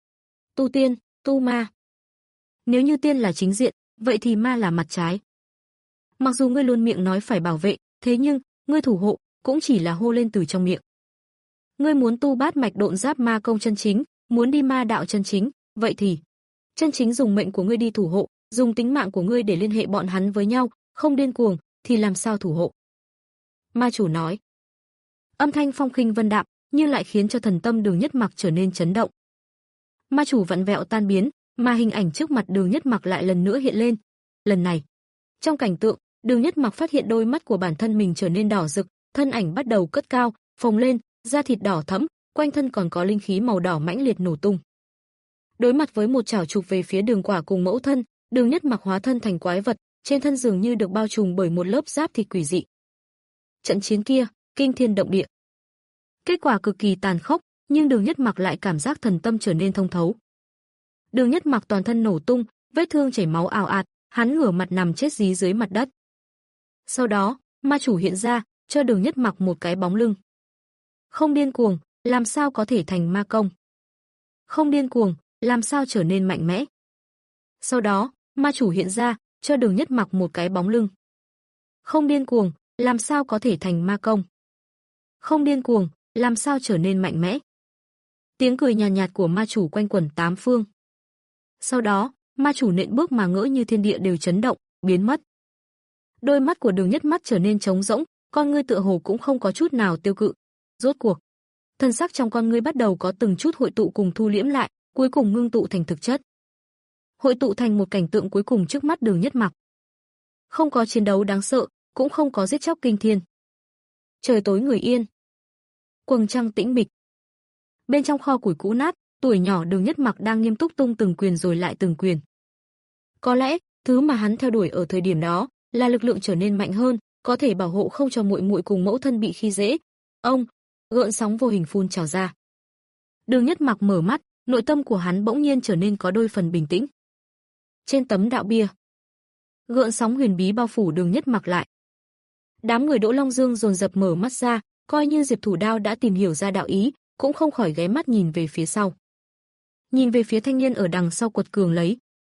Tu tiên, tu ma. Nếu như tiên là chính diện, vậy thì ma là mặt trái. Mặc dù ngươi luôn miệng nói phải bảo vệ, thế nhưng, ngươi thủ hộ, cũng chỉ là hô lên từ trong miệng. Ngươi muốn tu bát mạch độn giáp ma công chân chính, muốn đi ma đạo chân chính, vậy thì chân chính dùng mệnh của ngươi đi thủ hộ, dùng tính mạng của ngươi để liên hệ bọn hắn với nhau, không điên cuồng, thì làm sao thủ hộ? Ma chủ nói. Âm thanh phong khinh vân đạm, nhưng lại khiến cho thần tâm Đường Nhất Mặc trở nên chấn động. Ma chủ vặn vẹo tan biến, mà hình ảnh trước mặt Đường Nhất Mặc lại lần nữa hiện lên. Lần này, trong cảnh tượng, Đường Nhất Mặc phát hiện đôi mắt của bản thân mình trở nên đỏ rực, thân ảnh bắt đầu cất cao, phồng lên, da thịt đỏ thẫm, quanh thân còn có linh khí màu đỏ mãnh liệt nổ tung. Đối mặt với một chảo chụp về phía Đường Quả cùng mẫu thân, Đường Nhất Mặc hóa thân thành quái vật, trên thân dường như được bao trùm bởi một lớp giáp thịt quỷ dị. Trận chiến kia, kinh thiên động địa. Kết quả cực kỳ tàn khốc, nhưng Đường Nhất Mặc lại cảm giác thần tâm trở nên thông thấu. Đường Nhất Mặc toàn thân nổ tung, vết thương chảy máu ào ạt, hắn ngửa mặt nằm chết dí dưới mặt đất. Sau đó, ma chủ hiện ra, cho Đường Nhất Mặc một cái bóng lưng. Không điên cuồng, làm sao có thể thành ma công? Không điên cuồng, làm sao trở nên mạnh mẽ? Sau đó, ma chủ hiện ra, cho Đường Nhất Mặc một cái bóng lưng. Không điên cuồng, làm sao có thể thành ma công? Không điên cuồng, làm sao trở nên mạnh mẽ? Tiếng cười nhàn nhạt, nhạt của ma chủ quanh quẩn tám phương. Sau đó, ma chủ nện bước mà ngỡ như thiên địa đều chấn động, biến mất. Đôi mắt của Đường Nhất Mắt trở nên trống rỗng, con ngươi tựa hồ cũng không có chút nào tiêu cự. Rốt cuộc, thân sắc trong con ngươi bắt đầu có từng chút hội tụ cùng thu liễm lại, cuối cùng ngưng tụ thành thực chất. Hội tụ thành một cảnh tượng cuối cùng trước mắt Đường Nhất Mặc. Không có chiến đấu đáng sợ, cũng không có giết chóc kinh thiên. Trời tối người yên. Quầng trăng tĩnh mịch. Bên trong kho củi cũ nát, tuổi nhỏ Đường Nhất Mặc đang nghiêm túc tung từng quyền rồi lại từng quyền. Có lẽ, thứ mà hắn theo đuổi ở thời điểm đó là lực lượng trở nên mạnh hơn, có thể bảo hộ không cho muội muội cùng mẫu thân bị khi dễ. Ông, gợn sóng vô hình phun trào ra. Đường Nhất Mặc mở mắt, nội tâm của hắn bỗng nhiên trở nên có đôi phần bình tĩnh. Trên tấm đạo bia, gợn sóng huyền bí bao phủ Đường Nhất Mặc lại. Đám người Đỗ Long Dương dồn dập mở mắt ra, coi như Diệp Thủ Đao đã tìm hiểu ra đạo ý, cũng không khỏi ghé mắt nhìn về phía sau. Nhìn về phía thanh niên ở đằng sau quật cường lấy.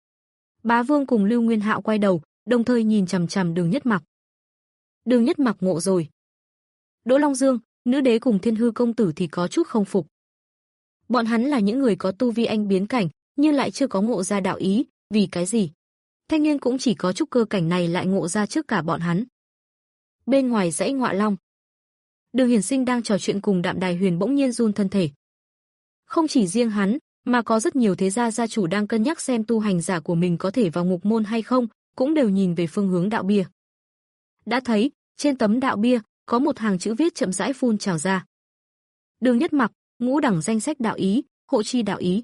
Bá Vương cùng Lưu Nguyên Hạo quay đầu, đồng thời nhìn chằm chằm Đường Nhất Mặc. Đường Nhất Mặc ngộ rồi. Đỗ Long Dương, Nữ Đế cùng Thiên Hư công tử thì có chút không phục. Bọn hắn là những người có tu vi anh biến cảnh, nhưng lại chưa có ngộ ra đạo ý, vì cái gì? Thanh niên cũng chỉ có trúc cơ cảnh này lại ngộ ra trước cả bọn hắn. Bên ngoài dãy Ngọa Long, Đường Hiển Sinh đang trò chuyện cùng Đạm Đài Huyền bỗng nhiên run thân thể. Không chỉ riêng hắn, mà có rất nhiều thế gia gia chủ đang cân nhắc xem tu hành giả của mình có thể vào ngục môn hay không, cũng đều nhìn về phương hướng đạo bia. Đã thấy, trên tấm đạo bia có một hàng chữ viết chậm rãi phun trào ra. Đường Nhất Mặc, ngũ đẳng danh sách đạo ý, hộ chi đạo ý.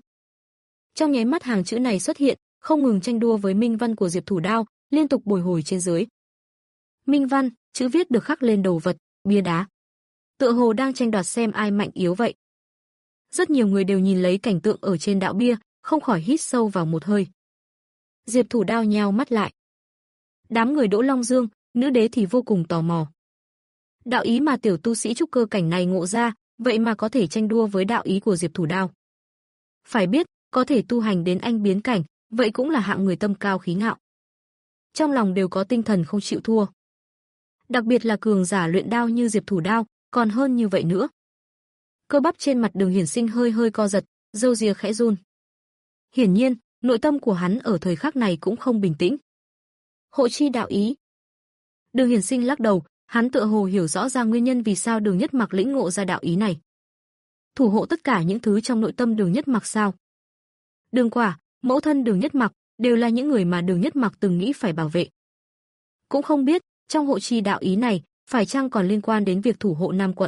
Trong nháy mắt hàng chữ này xuất hiện, không ngừng tranh đua với minh văn của Diệp Thủ Đao, liên tục bồi hồi trên dưới. Minh văn, chữ viết được khắc lên đồ vật, bia đá. Tựa hồ đang tranh đoạt xem ai mạnh yếu vậy. Rất nhiều người đều nhìn lấy cảnh tượng ở trên đạo bia, không khỏi hít sâu vào một hơi. Diệp Thủ Đao nheo mắt lại. Đám người Đỗ Long Dương, Nữ Đế thì vô cùng tò mò. Đạo ý mà tiểu tu sĩ trúc cơ cảnh này ngộ ra, vậy mà có thể tranh đua với đạo ý của Diệp Thủ Đao. Phải biết, có thể tu hành đến anh biến cảnh, vậy cũng là hạng người tâm cao khí ngạo. Trong lòng đều có tinh thần không chịu thua. Đặc biệt là cường giả luyện đao như Diệp Thủ Đao, còn hơn như vậy nữa. Cơ bắp trên mặt Đường Hiển Sinh hơi hơi co giật, râu ria khẽ run. Hiển nhiên, nội tâm của hắn ở thời khắc này cũng không bình tĩnh. Hộ chi đạo ý. Đường Hiển Sinh lắc đầu, hắn tựa hồ hiểu rõ ra nguyên nhân vì sao Đường Nhất Mặc lĩnh ngộ ra đạo ý này. Thủ hộ tất cả những thứ trong nội tâm Đường Nhất Mặc sao? Đường Quả, mẫu thân Đường Nhất Mặc đều là những người mà Đường Nhất Mặc từng nghĩ phải bảo vệ. Cũng không biết, trong hộ chi đạo ý này, phải chăng còn liên quan đến việc thủ hộ Nam quận.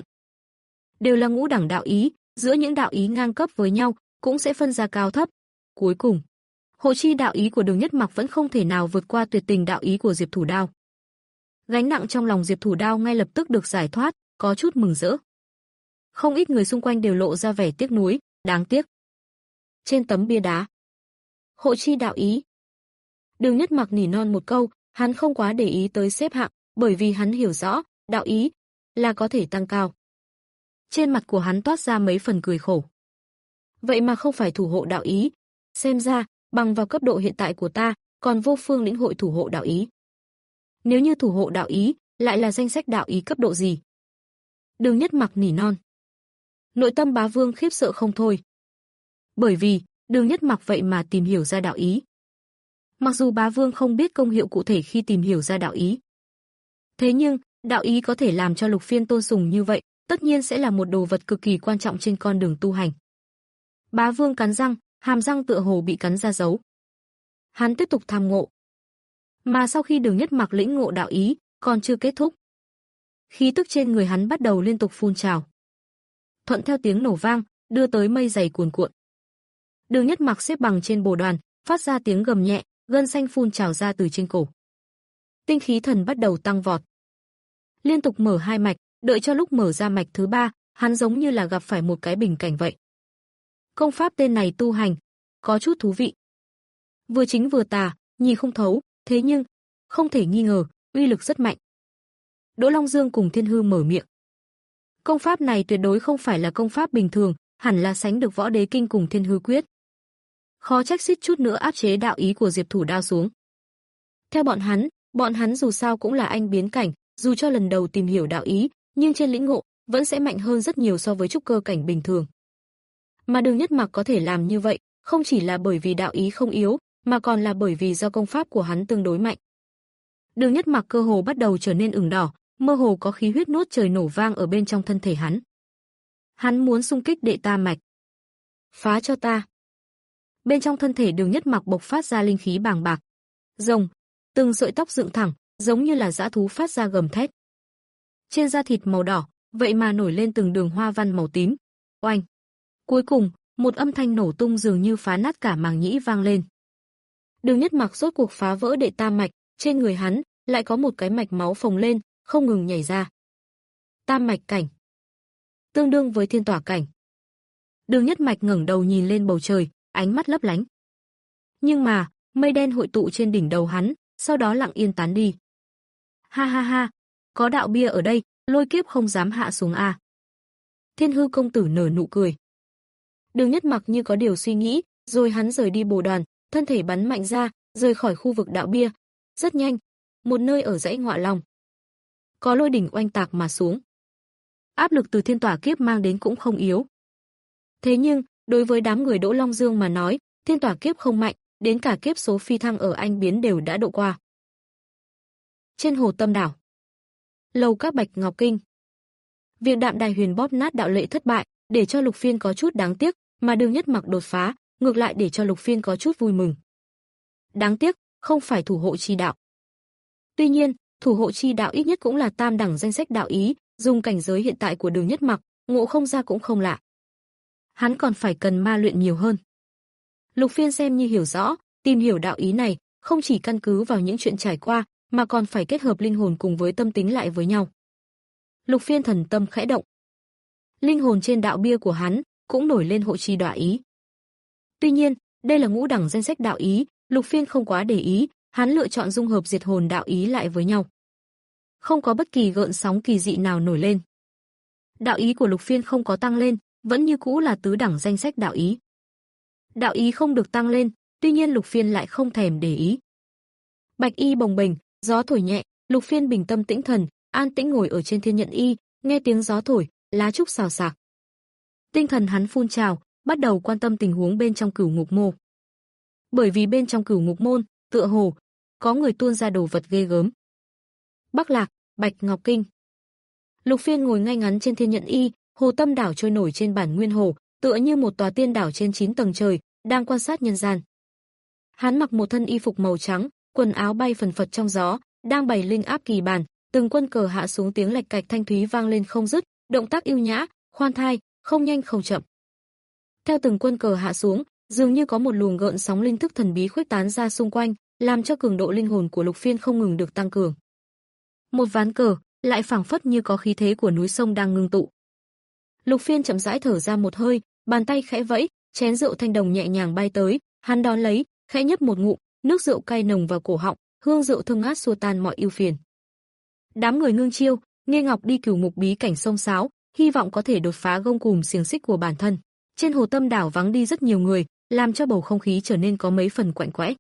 Đều là ngũ đẳng đạo ý, giữa những đạo ý ngang cấp với nhau, cũng sẽ phân ra cao thấp. Cuối cùng, hộ chi đạo ý của Đường Nhất Mặc vẫn không thể nào vượt qua tuyệt tình đạo ý của Diệp Thủ Đao. Gánh nặng trong lòng Diệp Thủ Đao ngay lập tức được giải thoát, có chút mừng rỡ. Không ít người xung quanh đều lộ ra vẻ tiếc nuối, đáng tiếc. Trên tấm bia đá, hộ chi đạo ý. Đường Nhất Mặc nỉ non một câu, hắn không quá để ý tới xếp hạng, bởi vì hắn hiểu rõ, đạo ý là có thể tăng cao. Trên mặt của hắn toát ra mấy phần cười khổ. Vậy mà không phải thủ hộ đạo ý, xem ra, bằng vào cấp độ hiện tại của ta, còn vô phương lĩnh hội thủ hộ đạo ý. Nếu như thủ hộ đạo ý, lại là danh sách đạo ý cấp độ gì? Đường Nhất Mặc nỉ non. Nội tâm Bá Vương khiếp sợ không thôi. Bởi vì, Đường Nhất Mặc vậy mà tìm hiểu ra đạo ý. Mặc dù Bá Vương không biết công hiệu cụ thể khi tìm hiểu ra đạo ý. Thế nhưng, đạo ý có thể làm cho Lục Phiên tôn sùng như vậy, tất nhiên sẽ là một đồ vật cực kỳ quan trọng trên con đường tu hành. Bá Vương cắn răng, hàm răng tựa hồ bị cắn ra dấu. Hắn tiếp tục tham ngộ. Mà sau khi Đường Nhất Mặc lĩnh ngộ đạo ý, còn chưa kết thúc. Khí tức trên người hắn bắt đầu liên tục phun trào. Thuận theo tiếng nổ vang, đưa tới mây dày cuồn cuộn. Đường Nhất Mặc xếp bằng trên bồ đoàn, phát ra tiếng gầm nhẹ, gân xanh phun trào ra từ trên cổ. Tinh khí thần bắt đầu tăng vọt. Liên tục mở hai mạch, đợi cho lúc mở ra mạch thứ ba, hắn giống như là gặp phải một cái bình cảnh vậy. Công pháp tên này tu hành, có chút thú vị. Vừa chính vừa tà, nhìn không thấu, thế nhưng, không thể nghi ngờ, uy lực rất mạnh. Đỗ Long Dương cùng Thiên Hư mở miệng. Công pháp này tuyệt đối không phải là công pháp bình thường, hẳn là sánh được Võ Đế Kinh cùng Thiên Hư Quyết. Khó trách xít chút nữa áp chế đạo ý của Diệp Thủ Đao xuống. Theo bọn hắn, Bọn hắn dù sao cũng là anh biến cảnh, dù cho lần đầu tìm hiểu đạo ý, nhưng trên lĩnh ngộ vẫn sẽ mạnh hơn rất nhiều so với trúc cơ cảnh bình thường. Mà Đường Nhất Mặc có thể làm như vậy, không chỉ là bởi vì đạo ý không yếu, mà còn là bởi vì do công pháp của hắn tương đối mạnh. Đường Nhất Mặc cơ hồ bắt đầu trở nên ửng đỏ, mơ hồ có khí huyết nuốt trời nổ vang ở bên trong thân thể hắn. Hắn muốn xung kích đệ tam mạch. Phá cho ta. Bên trong thân thể Đường Nhất Mặc bộc phát ra linh khí bàng bạc. Rồng, từng sợi tóc dựng thẳng, giống như là dã thú phát ra gầm thét. Trên da thịt màu đỏ, vậy mà nổi lên từng đường hoa văn màu tím. Oanh! Cuối cùng, một âm thanh nổ tung dường như phá nát cả màng nhĩ vang lên. Đường Nhất Mặc rốt cuộc phá vỡ đệ tam mạch, trên người hắn lại có một cái mạch máu phồng lên, không ngừng nhảy ra. Tam mạch cảnh, tương đương với thiên tỏa cảnh. Đường Nhất Mạch ngẩng đầu nhìn lên bầu trời, ánh mắt lấp lánh. Nhưng mà, mây đen hội tụ trên đỉnh đầu hắn, sau đó lặng yên tán đi. Ha ha ha, có đạo bia ở đây, lôi kiếp không dám hạ xuống a. Thiên Hư công tử nở nụ cười. Đường Nhất Mặc như có điều suy nghĩ, rồi hắn rời đi bồ đoàn, thân thể bắn mạnh ra, rời khỏi khu vực đạo bia. Rất nhanh, một nơi ở dãy Ngọa Long. Có lôi đỉnh oanh tạc mà xuống. Áp lực từ thiên tỏa kiếp mang đến cũng không yếu. Thế nhưng, đối với đám người Đỗ Long Dương mà nói, thiên tỏa kiếp không mạnh, đến cả kiếp số phi thăng ở anh biến đều đã độ qua. Trên hồ Tâm đảo, lầu các Bạch Ngọc Kinh. Việc Đạm Đài Huyền bóp nát đạo lệ thất bại, để cho Lục Phiên có chút đáng tiếc, mà Đường Nhất Mặc đột phá, ngược lại để cho Lục Phiên có chút vui mừng. Đáng tiếc, không phải thủ hộ chi đạo. Tuy nhiên, thủ hộ chi đạo ít nhất cũng là tam đẳng danh sách đạo ý, dùng cảnh giới hiện tại của Đường Nhất Mặc, ngộ không ra cũng không lạ. Hắn còn phải cần ma luyện nhiều hơn. Lục Phiên xem như hiểu rõ, tìm hiểu đạo ý này, không chỉ căn cứ vào những chuyện trải qua, mà còn phải kết hợp linh hồn cùng với tâm tính lại với nhau. Lục Phiên thần tâm khẽ động. Linh hồn trên đạo bia của hắn cũng nổi lên hộ chi đạo ý. Tuy nhiên, đây là ngũ đẳng danh sách đạo ý, Lục Phiên không quá để ý, hắn lựa chọn dung hợp diệt hồn đạo ý lại với nhau. Không có bất kỳ gợn sóng kỳ dị nào nổi lên. Đạo ý của Lục Phiên không có tăng lên, vẫn như cũ là tứ đẳng danh sách đạo ý. Đạo ý không được tăng lên, tuy nhiên Lục Phiên lại không thèm để ý. Bạch y bồng bềnh, gió thổi nhẹ, Lục Phiên bình tâm tĩnh thần, an tĩnh ngồi ở trên thiên nhận y, nghe tiếng gió thổi, lá trúc xào xạc. Tinh thần hắn phun trào, bắt đầu quan tâm tình huống bên trong Cửu Ngục Môn. Bởi vì bên trong Cửu Ngục Môn, tựa hồ có người tuôn ra đồ vật ghê gớm. Bắc Lạc, Bạch Ngọc Kinh. Lục Phiên ngồi ngay ngắn trên thiên nhận y, hồ Tâm đảo trôi nổi trên bản nguyên hồ, tựa như một tòa tiên đảo trên chín tầng trời, đang quan sát nhân gian. Hắn mặc một thân y phục màu trắng, quần áo bay phần phật trong gió, đang bày linh áp kỳ bàn, từng quân cờ hạ xuống tiếng lạch cạch thanh thúy vang lên không dứt, động tác yêu nhã, khoan thai, không nhanh không chậm. Theo từng quân cờ hạ xuống, dường như có một luồng gợn sóng linh thức thần bí khuếch tán ra xung quanh, làm cho cường độ linh hồn của Lục Phiên không ngừng được tăng cường. Một ván cờ, lại phảng phất như có khí thế của núi sông đang ngưng tụ. Lục Phiên chậm rãi thở ra một hơi, bàn tay khẽ vẫy, chén rượu thanh đồng nhẹ nhàng bay tới, hắn đón lấy, khẽ nhấp một ngụm, nước rượu cay nồng vào cổ họng, hương rượu thơm ngát xua tan mọi ưu phiền. Đám người ngưng chiêu, Nghê Ngọc đi Cửu Ngục bí cảnh sông sáo, hy vọng có thể đột phá gông cùm xiềng xích của bản thân. Trên hồ Tâm đảo vắng đi rất nhiều người, làm cho bầu không khí trở nên có mấy phần quạnh quẽ.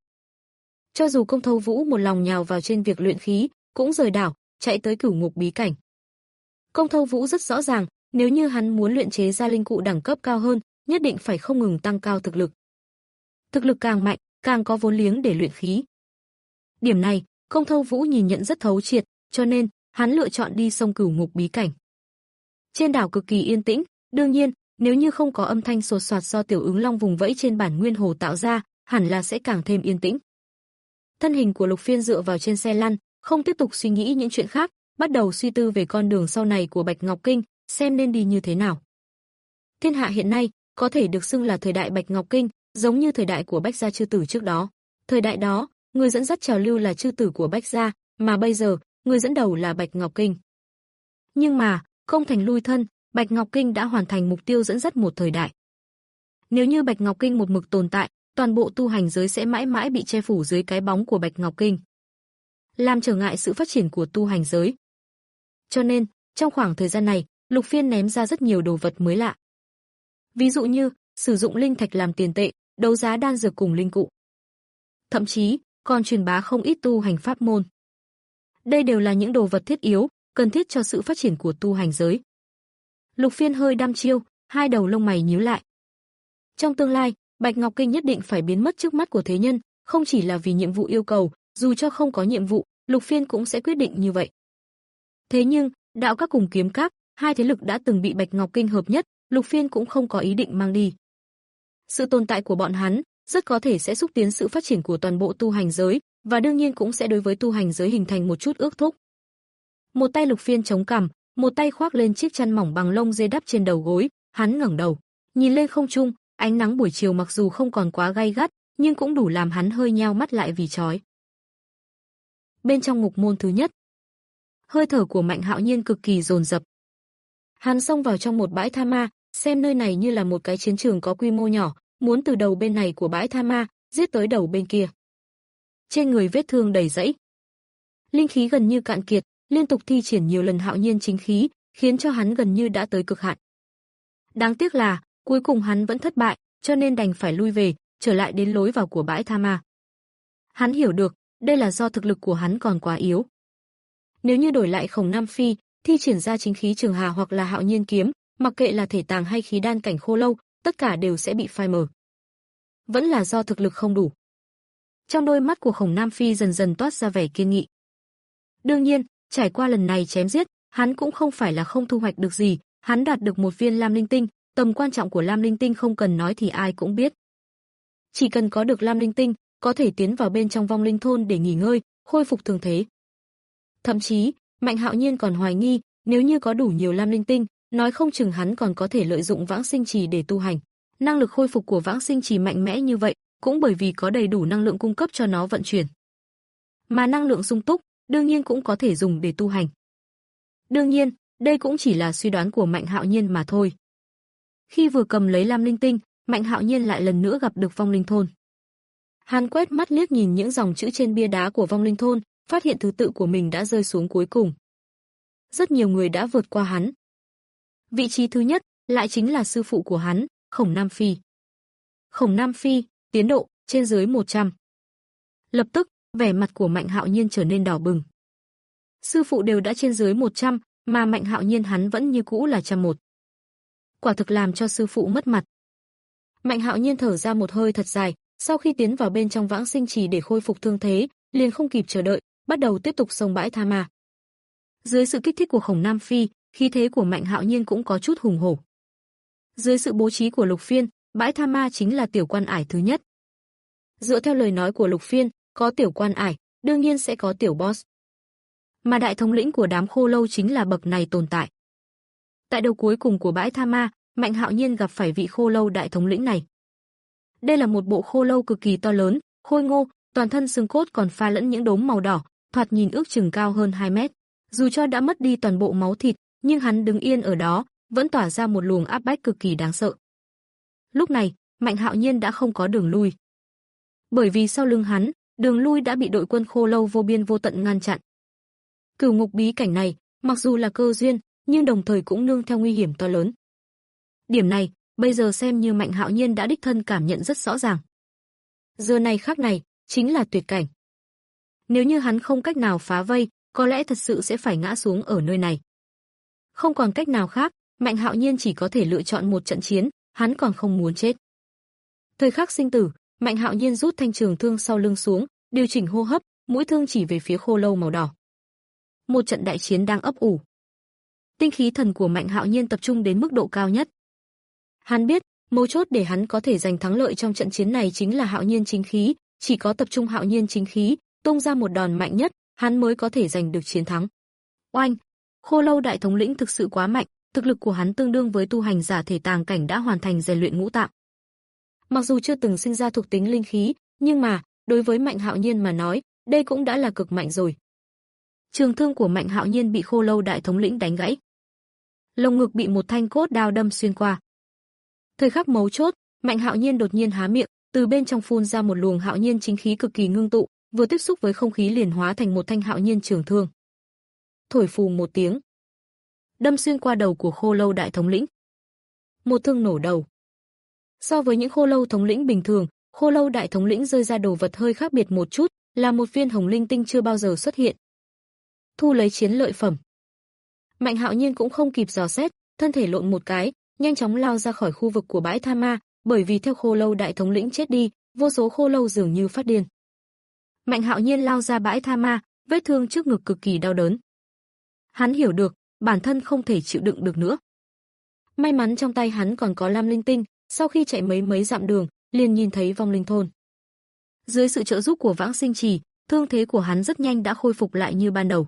Cho dù Công Thâu Vũ một lòng nhào vào trên việc luyện khí, cũng rời đảo, chạy tới Cửu Ngục bí cảnh. Công Thâu Vũ rất rõ ràng, nếu như hắn muốn luyện chế ra linh cụ đẳng cấp cao hơn, nhất định phải không ngừng tăng cao thực lực. Thực lực càng mạnh, càng có vốn liếng để luyện khí. Điểm này, Công Thâu Vũ nhìn nhận rất thấu triệt, cho nên hắn lựa chọn đi sông Cửu Ngục bí cảnh. Trên đảo cực kỳ yên tĩnh, đương nhiên, nếu như không có âm thanh sột soạt do Tiểu Ứng Long vùng vẫy trên bản nguyên hồ tạo ra, hẳn là sẽ càng thêm yên tĩnh. Thân hình của Lục Phiên dựa vào trên xe lăn, không tiếp tục suy nghĩ những chuyện khác, bắt đầu suy tư về con đường sau này của Bạch Ngọc Kinh, xem nên đi như thế nào. Thiên hạ hiện nay có thể được xưng là thời đại Bạch Ngọc Kinh, giống như thời đại của Bách gia chư tử trước đó. Thời đại đó, người dẫn dắt trào lưu là chư tử của Bách gia, mà bây giờ, người dẫn đầu là Bạch Ngọc Kinh. Nhưng mà, không thành lui thân, Bạch Ngọc Kinh đã hoàn thành mục tiêu dẫn dắt một thời đại. Nếu như Bạch Ngọc Kinh một mực tồn tại, toàn bộ tu hành giới sẽ mãi mãi bị che phủ dưới cái bóng của Bạch Ngọc Kinh, làm trở ngại sự phát triển của tu hành giới. Cho nên, trong khoảng thời gian này, Lục Phiên ném ra rất nhiều đồ vật mới lạ. Ví dụ như, sử dụng linh thạch làm tiền tệ, đấu giá đan dược cùng linh cụ. Thậm chí, còn truyền bá không ít tu hành pháp môn. Đây đều là những đồ vật thiết yếu, cần thiết cho sự phát triển của tu hành giới. Lục Phiên hơi đăm chiêu, hai đầu lông mày nhíu lại. Trong tương lai, Bạch Ngọc Kinh nhất định phải biến mất trước mắt của thế nhân, không chỉ là vì nhiệm vụ yêu cầu, dù cho không có nhiệm vụ, Lục Phiên cũng sẽ quyết định như vậy. Thế nhưng, đạo các cùng kiếm các, hai thế lực đã từng bị Bạch Ngọc Kinh hợp nhất, Lục Phiên cũng không có ý định mang đi. Sự tồn tại của bọn hắn rất có thể sẽ xúc tiến sự phát triển của toàn bộ tu hành giới, và đương nhiên cũng sẽ đối với tu hành giới hình thành một chút ước thúc. Một tay Lục Phiên chống cằm, một tay khoác lên chiếc chăn mỏng bằng lông dê đắp trên đầu gối, hắn ngẩng đầu, nhìn lên không trung, ánh nắng buổi chiều mặc dù không còn quá gay gắt, nhưng cũng đủ làm hắn hơi nheo mắt lại vì chói. Bên trong ngục môn thứ nhất, hơi thở của Mạnh Hạo Nhiên cực kỳ dồn dập. Hắn xông vào trong một bãi tha ma, xem nơi này như là một cái chiến trường có quy mô nhỏ, muốn từ đầu bên này của bãi tha ma giết tới đầu bên kia. Trên người vết thương đầy rẫy, linh khí gần như cạn kiệt, liên tục thi triển nhiều lần Hạo Nhiên chính khí, khiến cho hắn gần như đã tới cực hạn. Đáng tiếc là, cuối cùng hắn vẫn thất bại, cho nên đành phải lui về, trở lại đến lối vào của bãi tha ma. Hắn hiểu được, đây là do thực lực của hắn còn quá yếu. Nếu như đổi lại Khổng Nam Phi, thi triển ra chính khí Trường Hà hoặc là Hạo Nhiên kiếm, mặc kệ là thể tàng hay khí đan cảnh Khô Lâu, tất cả đều sẽ bị phai mờ. Vẫn là do thực lực không đủ. Trong đôi mắt của Khổng Nam Phi dần dần toát ra vẻ kiên nghị. Đương nhiên, trải qua lần này chém giết, hắn cũng không phải là không thu hoạch được gì, hắn đạt được một viên Lam Linh Tinh, tầm quan trọng của Lam Linh Tinh không cần nói thì ai cũng biết. Chỉ cần có được Lam Linh Tinh, có thể tiến vào bên trong vong linh thôn để nghỉ ngơi, khôi phục thương thế. Thậm chí, Mạnh Hạo Nhiên còn hoài nghi, nếu như có đủ nhiều Lam Linh Tinh, nói không chừng hắn còn có thể lợi dụng Vãng Sinh Trì để tu hành. Năng lực khôi phục của Vãng Sinh Trì mạnh mẽ như vậy, cũng bởi vì có đầy đủ năng lượng cung cấp cho nó vận chuyển. Mà năng lượng sung túc, đương nhiên cũng có thể dùng để tu hành. Đương nhiên, đây cũng chỉ là suy đoán của Mạnh Hạo Nhiên mà thôi. Khi vừa cầm lấy Lam Linh Tinh, Mạnh Hạo Nhiên lại lần nữa gặp được vong linh thôn. Hắn quét mắt liếc nhìn những dòng chữ trên bia đá của vong linh thôn, phát hiện thứ tự của mình đã rơi xuống cuối cùng. Rất nhiều người đã vượt qua hắn. Vị trí thứ nhất lại chính là sư phụ của hắn, Khổng Nam Phi. Khổng Nam Phi, tiến độ trên dưới một trăm. Lập tức, vẻ mặt của Mạnh Hạo Nhiên trở nên đỏ bừng. Sư phụ đều đã trên dưới một trăm, mà Mạnh Hạo Nhiên hắn vẫn như cũ là trăm một. Quả thực làm cho sư phụ mất mặt. Mạnh Hạo Nhiên thở ra một hơi thật dài, sau khi tiến vào bên trong Vãng Sinh Trì để khôi phục thương thế, liền không kịp chờ đợi, bắt đầu tiếp tục xông bãi tha ma. Dưới sự kích thích của Khổng Nam Phi, khí thế của Mạnh Hạo Nhiên cũng có chút hùng hổ. Dưới sự bố trí của Lục Phiên, bãi tha ma chính là tiểu quan ải thứ nhất. Dựa theo lời nói của Lục Phiên, có tiểu quan ải, đương nhiên sẽ có tiểu boss. Mà đại thống lĩnh của đám khô lâu chính là bậc này tồn tại. Tại đầu cuối cùng của bãi tha ma, Mạnh Hạo Nhiên gặp phải vị khô lâu đại thống lĩnh này. Đây là một bộ khô lâu cực kỳ to lớn, khôi ngô, toàn thân xương cốt còn pha lẫn những đốm màu đỏ, thoạt nhìn ước chừng cao hơn hai mét. Dù cho đã mất đi toàn bộ máu thịt, nhưng hắn đứng yên ở đó, vẫn tỏa ra một luồng áp bách cực kỳ đáng sợ. Lúc này, Mạnh Hạo Nhiên đã không có đường lui. Bởi vì sau lưng hắn, đường lui đã bị đội quân khô lâu vô biên vô tận ngăn chặn. Cửu ngục bí cảnh này, mặc dù là cơ duyên, nhưng đồng thời cũng nương theo nguy hiểm to lớn. Điểm này, bây giờ xem như Mạnh Hạo Nhiên đã đích thân cảm nhận rất rõ ràng. Giờ này khắc này, chính là tuyệt cảnh. Nếu như hắn không cách nào phá vây, có lẽ thật sự sẽ phải ngã xuống ở nơi này. Không còn cách nào khác, Mạnh Hạo Nhiên chỉ có thể lựa chọn một trận chiến, hắn còn không muốn chết. Thời khắc sinh tử, Mạnh Hạo Nhiên rút thanh trường thương sau lưng xuống, điều chỉnh hô hấp, mũi thương chỉ về phía khô lâu màu đỏ. Một trận đại chiến đang ấp ủ. Tinh khí thần của Mạnh Hạo Nhiên tập trung đến mức độ cao nhất. Hắn biết, mấu chốt để hắn có thể giành thắng lợi trong trận chiến này chính là Hạo Nhiên chính khí, chỉ có tập trung Hạo Nhiên chính khí, tung ra một đòn mạnh nhất, hắn mới có thể giành được chiến thắng. Oanh, khô lâu đại thống lĩnh thực sự quá mạnh, thực lực của hắn tương đương với tu hành giả thể tàng cảnh đã hoàn thành rèn luyện ngũ tạng. Mặc dù chưa từng sinh ra thuộc tính linh khí, nhưng mà, đối với Mạnh Hạo Nhiên mà nói, đây cũng đã là cực mạnh rồi. Trường thương của Mạnh Hạo Nhiên bị khô lâu đại thống lĩnh đánh gãy. Lồng ngực bị một thanh cốt đao đâm xuyên qua. Thời khắc mấu chốt, Mạnh Hạo Nhiên đột nhiên há miệng, từ bên trong phun ra một luồng Hạo Nhiên chính khí cực kỳ ngưng tụ, vừa tiếp xúc với không khí liền hóa thành một thanh Hạo Nhiên trường thương. Thổi phù một tiếng, đâm xuyên qua đầu của khô lâu đại thống lĩnh. Một thương nổ đầu. So với những khô lâu thống lĩnh bình thường, khô lâu đại thống lĩnh rơi ra đồ vật hơi khác biệt một chút, là một viên hồng linh tinh chưa bao giờ xuất hiện. thu lấy chiến lợi phẩm. Mạnh Hạo Nhiên cũng không kịp dò xét, thân thể lộn một cái, nhanh chóng lao ra khỏi khu vực của bãi tha ma, bởi vì theo Khô Lâu đại thống lĩnh chết đi, vô số khô lâu dường như phát điên. Mạnh Hạo Nhiên lao ra bãi tha ma, vết thương trước ngực cực kỳ đau đớn. Hắn hiểu được, bản thân không thể chịu đựng được nữa. May mắn trong tay hắn còn có Lam Linh Tinh, sau khi chạy mấy mấy dặm đường, liền nhìn thấy vong linh thôn. Dưới sự trợ giúp của Vãng Sinh Trì, thương thế của hắn rất nhanh đã khôi phục lại như ban đầu.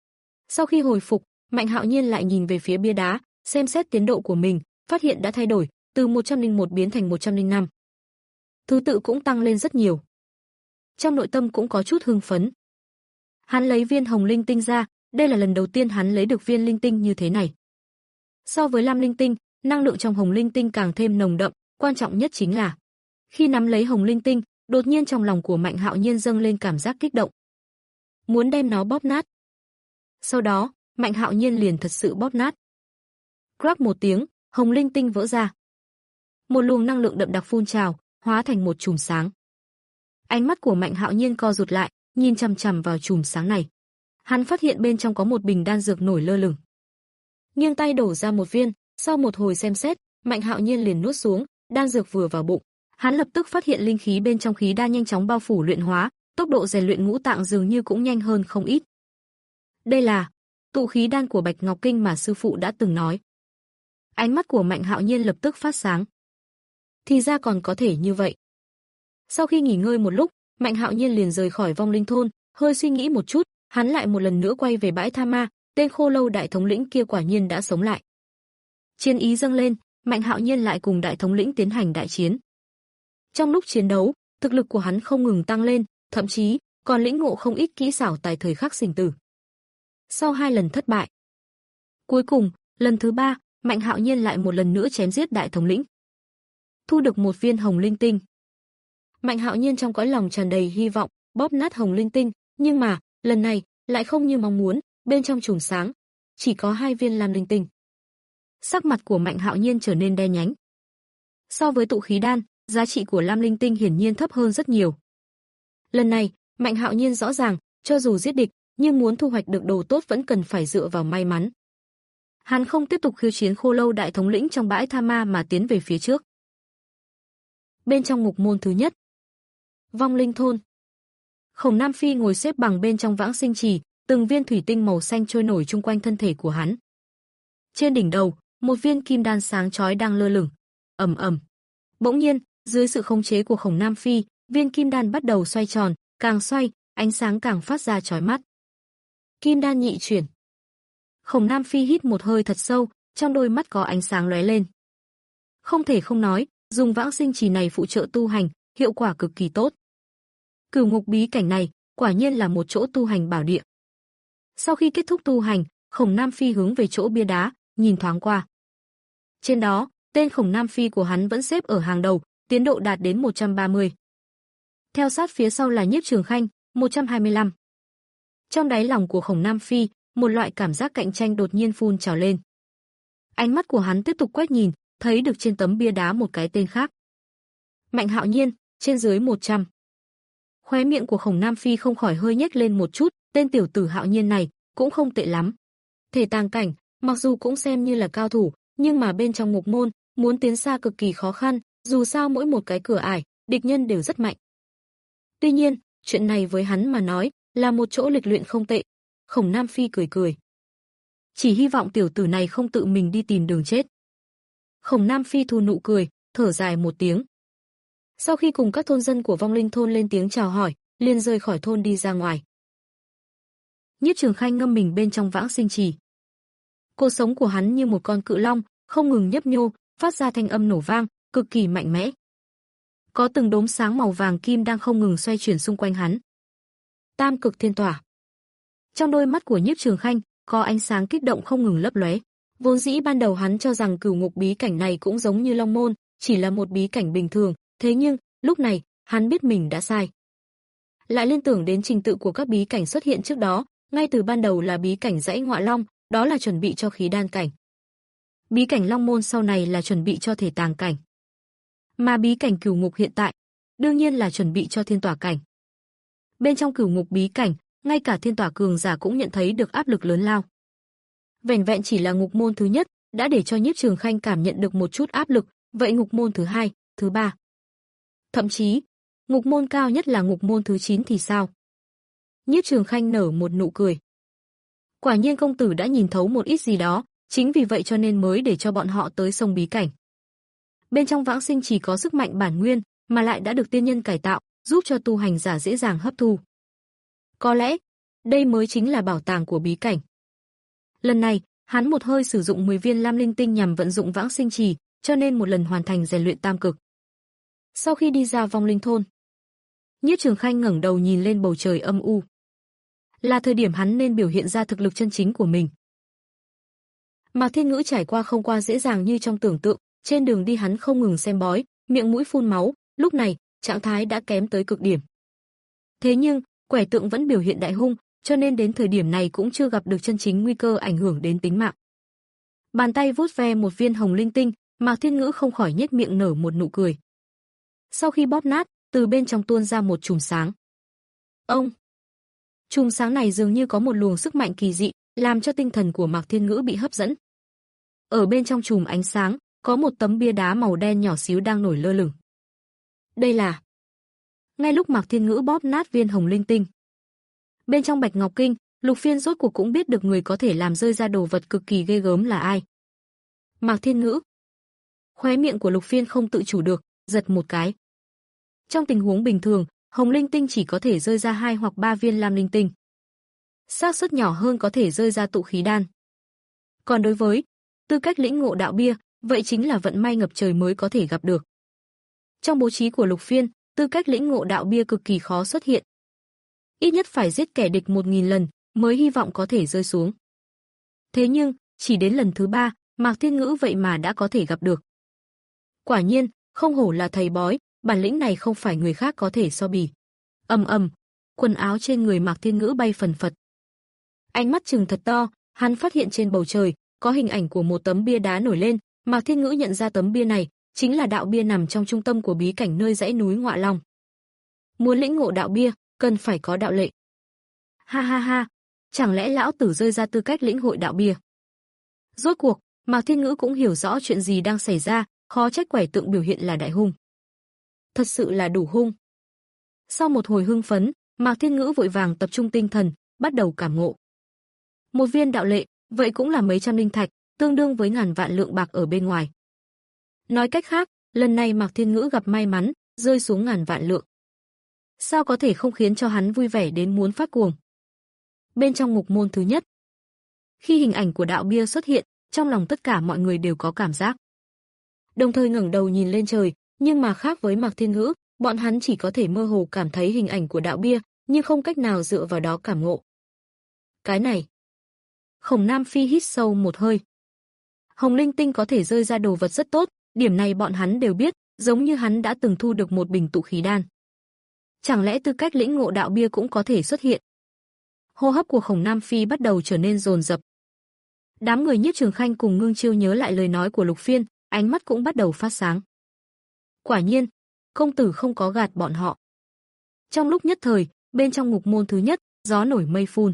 Sau khi hồi phục, Mạnh Hạo Nhiên lại nhìn về phía bia đá, xem xét tiến độ của mình, phát hiện đã thay đổi, từ một trăm lẻ một biến thành một trăm lẻ năm. Thứ tự cũng tăng lên rất nhiều. Trong nội tâm cũng có chút hưng phấn. Hắn lấy viên hồng linh tinh ra, đây là lần đầu tiên hắn lấy được viên linh tinh như thế này. So với lam linh tinh, năng lượng trong hồng linh tinh càng thêm nồng đậm, quan trọng nhất chính là khi nắm lấy hồng linh tinh, đột nhiên trong lòng của Mạnh Hạo Nhiên dâng lên cảm giác kích động, muốn đem nó bóp nát. Sau đó, Mạnh Hạo Nhiên liền thật sự bóp nát. Crack một tiếng, hồng linh tinh vỡ ra. Một luồng năng lượng đậm đặc phun trào, hóa thành một chùm sáng. Ánh mắt của Mạnh Hạo Nhiên co rụt lại, nhìn chằm chằm vào chùm sáng này. Hắn phát hiện bên trong có một bình đan dược nổi lơ lửng. Nghiêng tay đổ ra một viên, sau một hồi xem xét, Mạnh Hạo Nhiên liền nuốt xuống, đan dược vừa vào bụng, hắn lập tức phát hiện linh khí bên trong khí đan nhanh chóng bao phủ luyện hóa, tốc độ rèn luyện ngũ tạng dường như cũng nhanh hơn không ít. Đây là tụ khí đan của Bạch Ngọc Kinh mà sư phụ đã từng nói. Ánh mắt của Mạnh Hạo Nhiên lập tức phát sáng. Thì ra còn có thể như vậy. Sau khi nghỉ ngơi một lúc, Mạnh Hạo Nhiên liền rời khỏi vong linh thôn, hơi suy nghĩ một chút, hắn lại một lần nữa quay về bãi tha ma, tên khô lâu đại thống lĩnh kia quả nhiên đã sống lại. Chiến ý dâng lên, Mạnh Hạo Nhiên lại cùng đại thống lĩnh tiến hành đại chiến. Trong lúc chiến đấu, thực lực của hắn không ngừng tăng lên, thậm chí còn lĩnh ngộ không ít kỹ xảo tại thời khắc sinh tử. Sau hai lần thất bại, cuối cùng, lần thứ ba, Mạnh Hạo Nhiên lại một lần nữa chém giết đại thống lĩnh, thu được một viên hồng linh tinh. Mạnh Hạo Nhiên trong cõi lòng tràn đầy hy vọng, bóp nát hồng linh tinh, nhưng mà, lần này lại không như mong muốn, bên trong chùm sáng chỉ có hai viên lam linh tinh. Sắc mặt của Mạnh Hạo Nhiên trở nên đen nhánh. So với tụ khí đan, giá trị của lam linh tinh hiển nhiên thấp hơn rất nhiều. Lần này, Mạnh Hạo Nhiên rõ ràng, cho dù giết địch, nhưng muốn thu hoạch được đồ tốt vẫn cần phải dựa vào may mắn. Hắn không tiếp tục khiêu chiến khô lâu đại thống lĩnh trong bãi tha ma mà tiến về phía trước. Bên trong ngục môn thứ nhất, vong linh thôn. Khổng Nam Phi ngồi xếp bằng bên trong Vãng Sinh Trì, từng viên thủy tinh màu xanh trôi nổi chung quanh thân thể của hắn. Trên đỉnh đầu, một viên kim đan sáng chói đang lơ lửng. Ầm ầm. Bỗng nhiên, dưới sự khống chế của Khổng Nam Phi, viên kim đan bắt đầu xoay tròn, càng xoay, ánh sáng càng phát ra chói mắt. Kim đan nhị chuyển. Khổng Nam Phi hít một hơi thật sâu, trong đôi mắt có ánh sáng lóe lên. Không thể không nói, dùng Vãng Sinh Trì này phụ trợ tu hành, hiệu quả cực kỳ tốt. Cửu ngục bí cảnh này, quả nhiên là một chỗ tu hành bảo địa. Sau khi kết thúc tu hành, Khổng Nam Phi hướng về chỗ bia đá, nhìn thoáng qua. Trên đó, tên Khổng Nam Phi của hắn vẫn xếp ở hàng đầu, tiến độ đạt đến một trăm ba mươi. Theo sát phía sau là Nhiếp Trường Khanh, một trăm hai mươi lăm. Trong đáy lòng của Khổng Nam Phi, một loại cảm giác cạnh tranh đột nhiên phun trào lên. Ánh mắt của hắn tiếp tục quét nhìn, thấy được trên tấm bia đá một cái tên khác. Mạnh Hạo Nhiên, trên dưới một trăm. Khóe miệng của Khổng Nam Phi không khỏi hơi nhếch lên một chút, tên tiểu tử Hạo Nhiên này cũng không tệ lắm. Thể tàng cảnh, mặc dù cũng xem như là cao thủ, nhưng mà bên trong ngục môn, muốn tiến xa cực kỳ khó khăn, dù sao mỗi một cái cửa ải, địch nhân đều rất mạnh. Tuy nhiên, chuyện này với hắn mà nói, là một chỗ lịch luyện không tệ. Khổng Nam Phi cười cười. Chỉ hy vọng tiểu tử này không tự mình đi tìm đường chết. Khổng Nam Phi thu nụ cười, thở dài một tiếng. Sau khi cùng các thôn dân của vong linh thôn lên tiếng chào hỏi, liền rời khỏi thôn đi ra ngoài. Nhiếp Trường Khanh ngâm mình bên trong Vãng Sinh Trì. Cuộc sống của hắn như một con cự long, không ngừng nhấp nhô, phát ra thanh âm nổ vang, cực kỳ mạnh mẽ. Có từng đốm sáng màu vàng kim đang không ngừng xoay chuyển xung quanh hắn. Tam cực thiên tỏa. Trong đôi mắt của Nhiếp Trường Khanh có ánh sáng kích động không ngừng lấp lóe. Vốn dĩ ban đầu hắn cho rằng cửu ngục bí cảnh này cũng giống như Long Môn, chỉ là một bí cảnh bình thường, thế nhưng, lúc này, hắn biết mình đã sai. Lại liên tưởng đến trình tự của các bí cảnh xuất hiện trước đó, ngay từ ban đầu là bí cảnh dãy Ngọa Long, đó là chuẩn bị cho khí đan cảnh. Bí cảnh Long Môn sau này là chuẩn bị cho thể tàng cảnh. Mà bí cảnh cửu ngục hiện tại, đương nhiên là chuẩn bị cho thiên tỏa cảnh. Bên trong cửu ngục bí cảnh, ngay cả thiên tỏa cường giả cũng nhận thấy được áp lực lớn lao. Vẻn vẹn chỉ là ngục môn thứ nhất đã để cho Nhiếp Trường Khanh cảm nhận được một chút áp lực, vậy ngục môn thứ hai, thứ ba, thậm chí ngục môn cao nhất là ngục môn thứ chín thì sao? Nhiếp Trường Khanh nở một nụ cười. Quả nhiên công tử đã nhìn thấu một ít gì đó, chính vì vậy cho nên mới để cho bọn họ tới sông bí cảnh. Bên trong vãng sinh chỉ có sức mạnh bản nguyên, mà lại đã được tiên nhân cải tạo, giúp cho tu hành giả dễ dàng hấp thu. Có lẽ, đây mới chính là bảo tàng của bí cảnh. Lần này, hắn một hơi sử dụng mười viên lam linh tinh nhằm vận dụng vãng sinh trì, cho nên một lần hoàn thành rèn luyện tam cực. Sau khi đi ra vong linh thôn, Nhiếp Trường Khanh ngẩng đầu nhìn lên bầu trời âm u. Là thời điểm hắn nên biểu hiện ra thực lực chân chính của mình. Mạc Thiên Ngữ trải qua không qua dễ dàng như trong tưởng tượng, trên đường đi hắn không ngừng xem bói, miệng mũi phun máu, lúc này, trạng thái đã kém tới cực điểm. Thế nhưng, quẻ tượng vẫn biểu hiện đại hung, cho nên đến thời điểm này cũng chưa gặp được chân chính nguy cơ ảnh hưởng đến tính mạng. Bàn tay vuốt ve một viên hồng linh tinh, Mạc Thiên Ngữ không khỏi nhếch miệng nở một nụ cười. Sau khi bóp nát, từ bên trong tuôn ra một chùm sáng. Ông! Chùm sáng này dường như có một luồng sức mạnh kỳ dị, làm cho tinh thần của Mạc Thiên Ngữ bị hấp dẫn. Ở bên trong chùm ánh sáng, có một tấm bia đá màu đen nhỏ xíu đang nổi lơ lửng. Đây là... Ngay lúc Mạc Thiên Ngữ bóp nát viên hồng linh tinh, bên trong Bạch Ngọc Kinh, Lục Phiên rốt cuộc cũng biết được người có thể làm rơi ra đồ vật cực kỳ ghê gớm là ai. Mạc Thiên Ngữ. Khóe miệng của Lục Phiên không tự chủ được, giật một cái. Trong tình huống bình thường, hồng linh tinh chỉ có thể rơi ra hai hoặc ba viên lam linh tinh. Xác suất nhỏ hơn có thể rơi ra tụ khí đan. Còn đối với tư cách lĩnh ngộ đạo bia, vậy chính là vận may ngập trời mới có thể gặp được. Trong bố trí của Lục Phiên, tư cách lĩnh ngộ đạo bia cực kỳ khó xuất hiện. Ít nhất phải giết kẻ địch một nghìn lần mới hy vọng có thể rơi xuống. Thế nhưng, chỉ đến lần thứ ba, Mạc Thiên Ngữ vậy mà đã có thể gặp được. Quả nhiên, không hổ là thầy bói, bản lĩnh này không phải người khác có thể so bì. Ầm ầm, quần áo trên người Mạc Thiên Ngữ bay phần phật. Ánh mắt trừng thật to, hắn phát hiện trên bầu trời có hình ảnh của một tấm bia đá nổi lên, Mạc Thiên Ngữ nhận ra tấm bia này chính là đạo bia nằm trong trung tâm của bí cảnh nơi dãy núi Ngọa Long. Muốn lĩnh ngộ đạo bia, cần phải có đạo lệ. Ha ha ha, chẳng lẽ lão tử rơi ra tư cách lĩnh hội đạo bia? Rốt cuộc, Mạc Thiên Ngữ cũng hiểu rõ chuyện gì đang xảy ra, khó trách quẻ tượng biểu hiện là đại hung. Thật sự là đủ hung. Sau một hồi hưng phấn, Mạc Thiên Ngữ vội vàng tập trung tinh thần, bắt đầu cảm ngộ. Một viên đạo lệ, vậy cũng là mấy trăm linh thạch, tương đương với ngàn vạn lượng bạc ở bên ngoài. Nói cách khác, lần này Mạc Thiên Ngữ gặp may mắn, rơi xuống ngàn vạn lượng. Sao có thể không khiến cho hắn vui vẻ đến muốn phát cuồng? Bên trong ngục môn thứ nhất, khi hình ảnh của đạo bia xuất hiện, trong lòng tất cả mọi người đều có cảm giác. Đồng thời ngẩng đầu nhìn lên trời, nhưng mà khác với Mạc Thiên Ngữ, bọn hắn chỉ có thể mơ hồ cảm thấy hình ảnh của đạo bia, nhưng không cách nào dựa vào đó cảm ngộ. Cái này... Khổng Nam Phi hít sâu một hơi. Hồng linh tinh có thể rơi ra đồ vật rất tốt, điểm này bọn hắn đều biết, giống như hắn đã từng thu được một bình tụ khí đan. Chẳng lẽ tư cách lĩnh ngộ đạo bia cũng có thể xuất hiện? Hô hấp của Khổng Nam Phi bắt đầu trở nên dồn dập. Đám người Nhiếp Trường Khanh cùng Ngưng Chiêu nhớ lại lời nói của Lục Phiên, ánh mắt cũng bắt đầu phát sáng. Quả nhiên, công tử không có gạt bọn họ. Trong lúc nhất thời, bên trong ngục môn thứ nhất, gió nổi mây phun.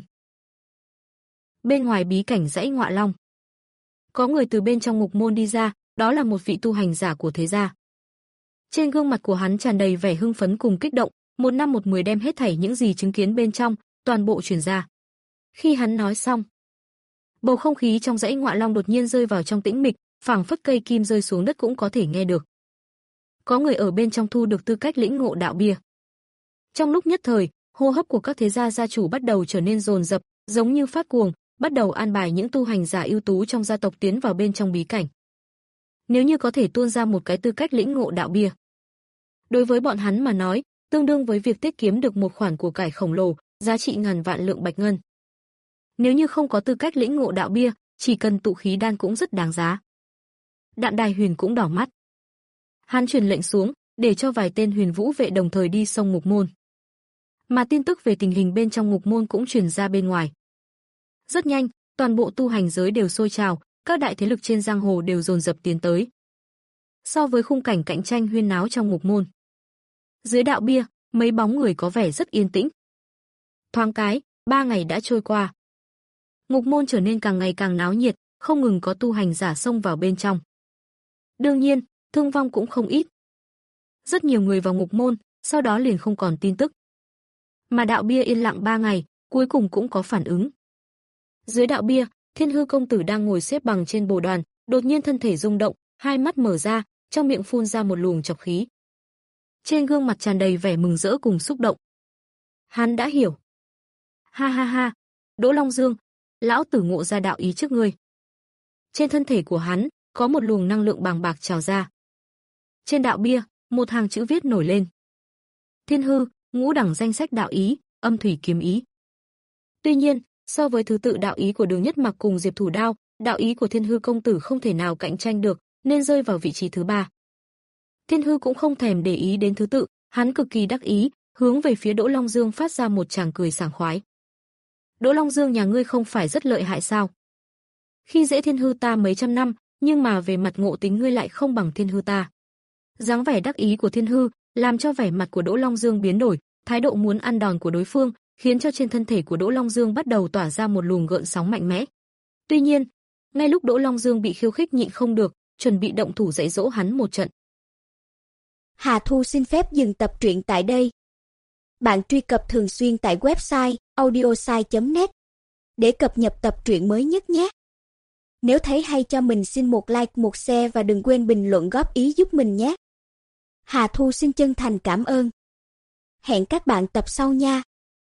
Bên ngoài bí cảnh dãy Ngọa Long, có người từ bên trong ngục môn đi ra, đó là một vị tu hành giả của thế gia. Trên gương mặt của hắn tràn đầy vẻ hưng phấn cùng kích động, một năm một mười đem hết thảy những gì chứng kiến bên trong, toàn bộ truyền ra. Khi hắn nói xong, bầu không khí trong dãy Ngọa Long đột nhiên rơi vào trong tĩnh mịch, phảng phất cây kim rơi xuống đất cũng có thể nghe được. Có người ở bên trong thu được tư cách lĩnh ngộ đạo bia. Trong lúc nhất thời, hô hấp của các thế gia gia chủ bắt đầu trở nên dồn dập, giống như phát cuồng, bắt đầu an bài những tu hành giả ưu tú trong gia tộc tiến vào bên trong bí cảnh. Nếu như có thể tuôn ra một cái tư cách lĩnh ngộ đạo bia, đối với bọn hắn mà nói, tương đương với việc tiết kiếm được một khoản của cải khổng lồ, giá trị ngàn vạn lượng bạch ngân. Nếu như không có tư cách lĩnh ngộ đạo bia, chỉ cần tụ khí đan cũng rất đáng giá. Đạm Đài Huyền cũng đỏ mắt. Hắn truyền lệnh xuống, để cho vài tên huyền vũ vệ đồng thời đi sông ngục môn. Mà tin tức về tình hình bên trong ngục môn cũng truyền ra bên ngoài. Rất nhanh, toàn bộ tu hành giới đều sôi trào, các đại thế lực trên giang hồ đều dồn dập tiến tới. So với khung cảnh cạnh tranh huyên náo trong ngục môn, dưới đạo bia, mấy bóng người có vẻ rất yên tĩnh. Thoáng cái, Ba ngày đã trôi qua. Ngục môn trở nên càng ngày càng náo nhiệt, không ngừng có tu hành giả xông vào bên trong. Đương nhiên, thương vong cũng không ít. Rất nhiều người vào ngục môn, sau đó liền không còn tin tức. Mà đạo bia yên lặng ba ngày, cuối cùng cũng có phản ứng. Dưới đạo bia, Thiên Hư công tử đang ngồi xếp bằng trên bồ đoàn, đột nhiên thân thể rung động, hai mắt mở ra, trong miệng phun ra một luồng trọc khí. Trên gương mặt tràn đầy vẻ mừng rỡ cùng xúc động. Hắn đã hiểu. Ha ha ha, Đỗ Long Dương, lão tử ngộ ra đạo ý trước ngươi. Trên thân thể của hắn, có một luồng năng lượng bàng bạc trào ra. Trên đạo bia, một hàng chữ viết nổi lên. Thiên Hư, ngũ đẳng danh sách đạo ý, âm thủy kiếm ý. Tuy nhiên, so với thứ tự đạo ý của Đường Nhất Mặc cùng Diệp Thủ Đao, đạo ý của Thiên Hư công tử không thể nào cạnh tranh được, nên rơi vào vị trí thứ ba. Thiên Hư cũng không thèm để ý đến thứ tự, hắn cực kỳ đắc ý, hướng về phía Đỗ Long Dương phát ra một tràng cười sảng khoái. Đỗ Long Dương nhà ngươi không phải rất lợi hại sao? Khi dễ Thiên Hư ta mấy trăm năm, nhưng mà về mặt ngộ tính ngươi lại không bằng Thiên Hư ta. Dáng vẻ đắc ý của Thiên Hư làm cho vẻ mặt của Đỗ Long Dương biến đổi, thái độ muốn ăn đòn của đối phương, khiến cho trên thân thể của Đỗ Long Dương bắt đầu tỏa ra một luồng gợn sóng mạnh mẽ. Tuy nhiên, ngay lúc Đỗ Long Dương bị khiêu khích nhịn không được, chuẩn bị động thủ dạy dỗ hắn một trận. Hà Thu xin phép dừng tập truyện tại đây. Bạn truy cập thường xuyên tại website audiosai chấm net để cập nhật tập truyện mới nhất nhé. Nếu thấy hay cho mình xin một like, một share và đừng quên bình luận góp ý giúp mình nhé. Hà Thu xin chân thành cảm ơn. Hẹn các bạn tập sau nha.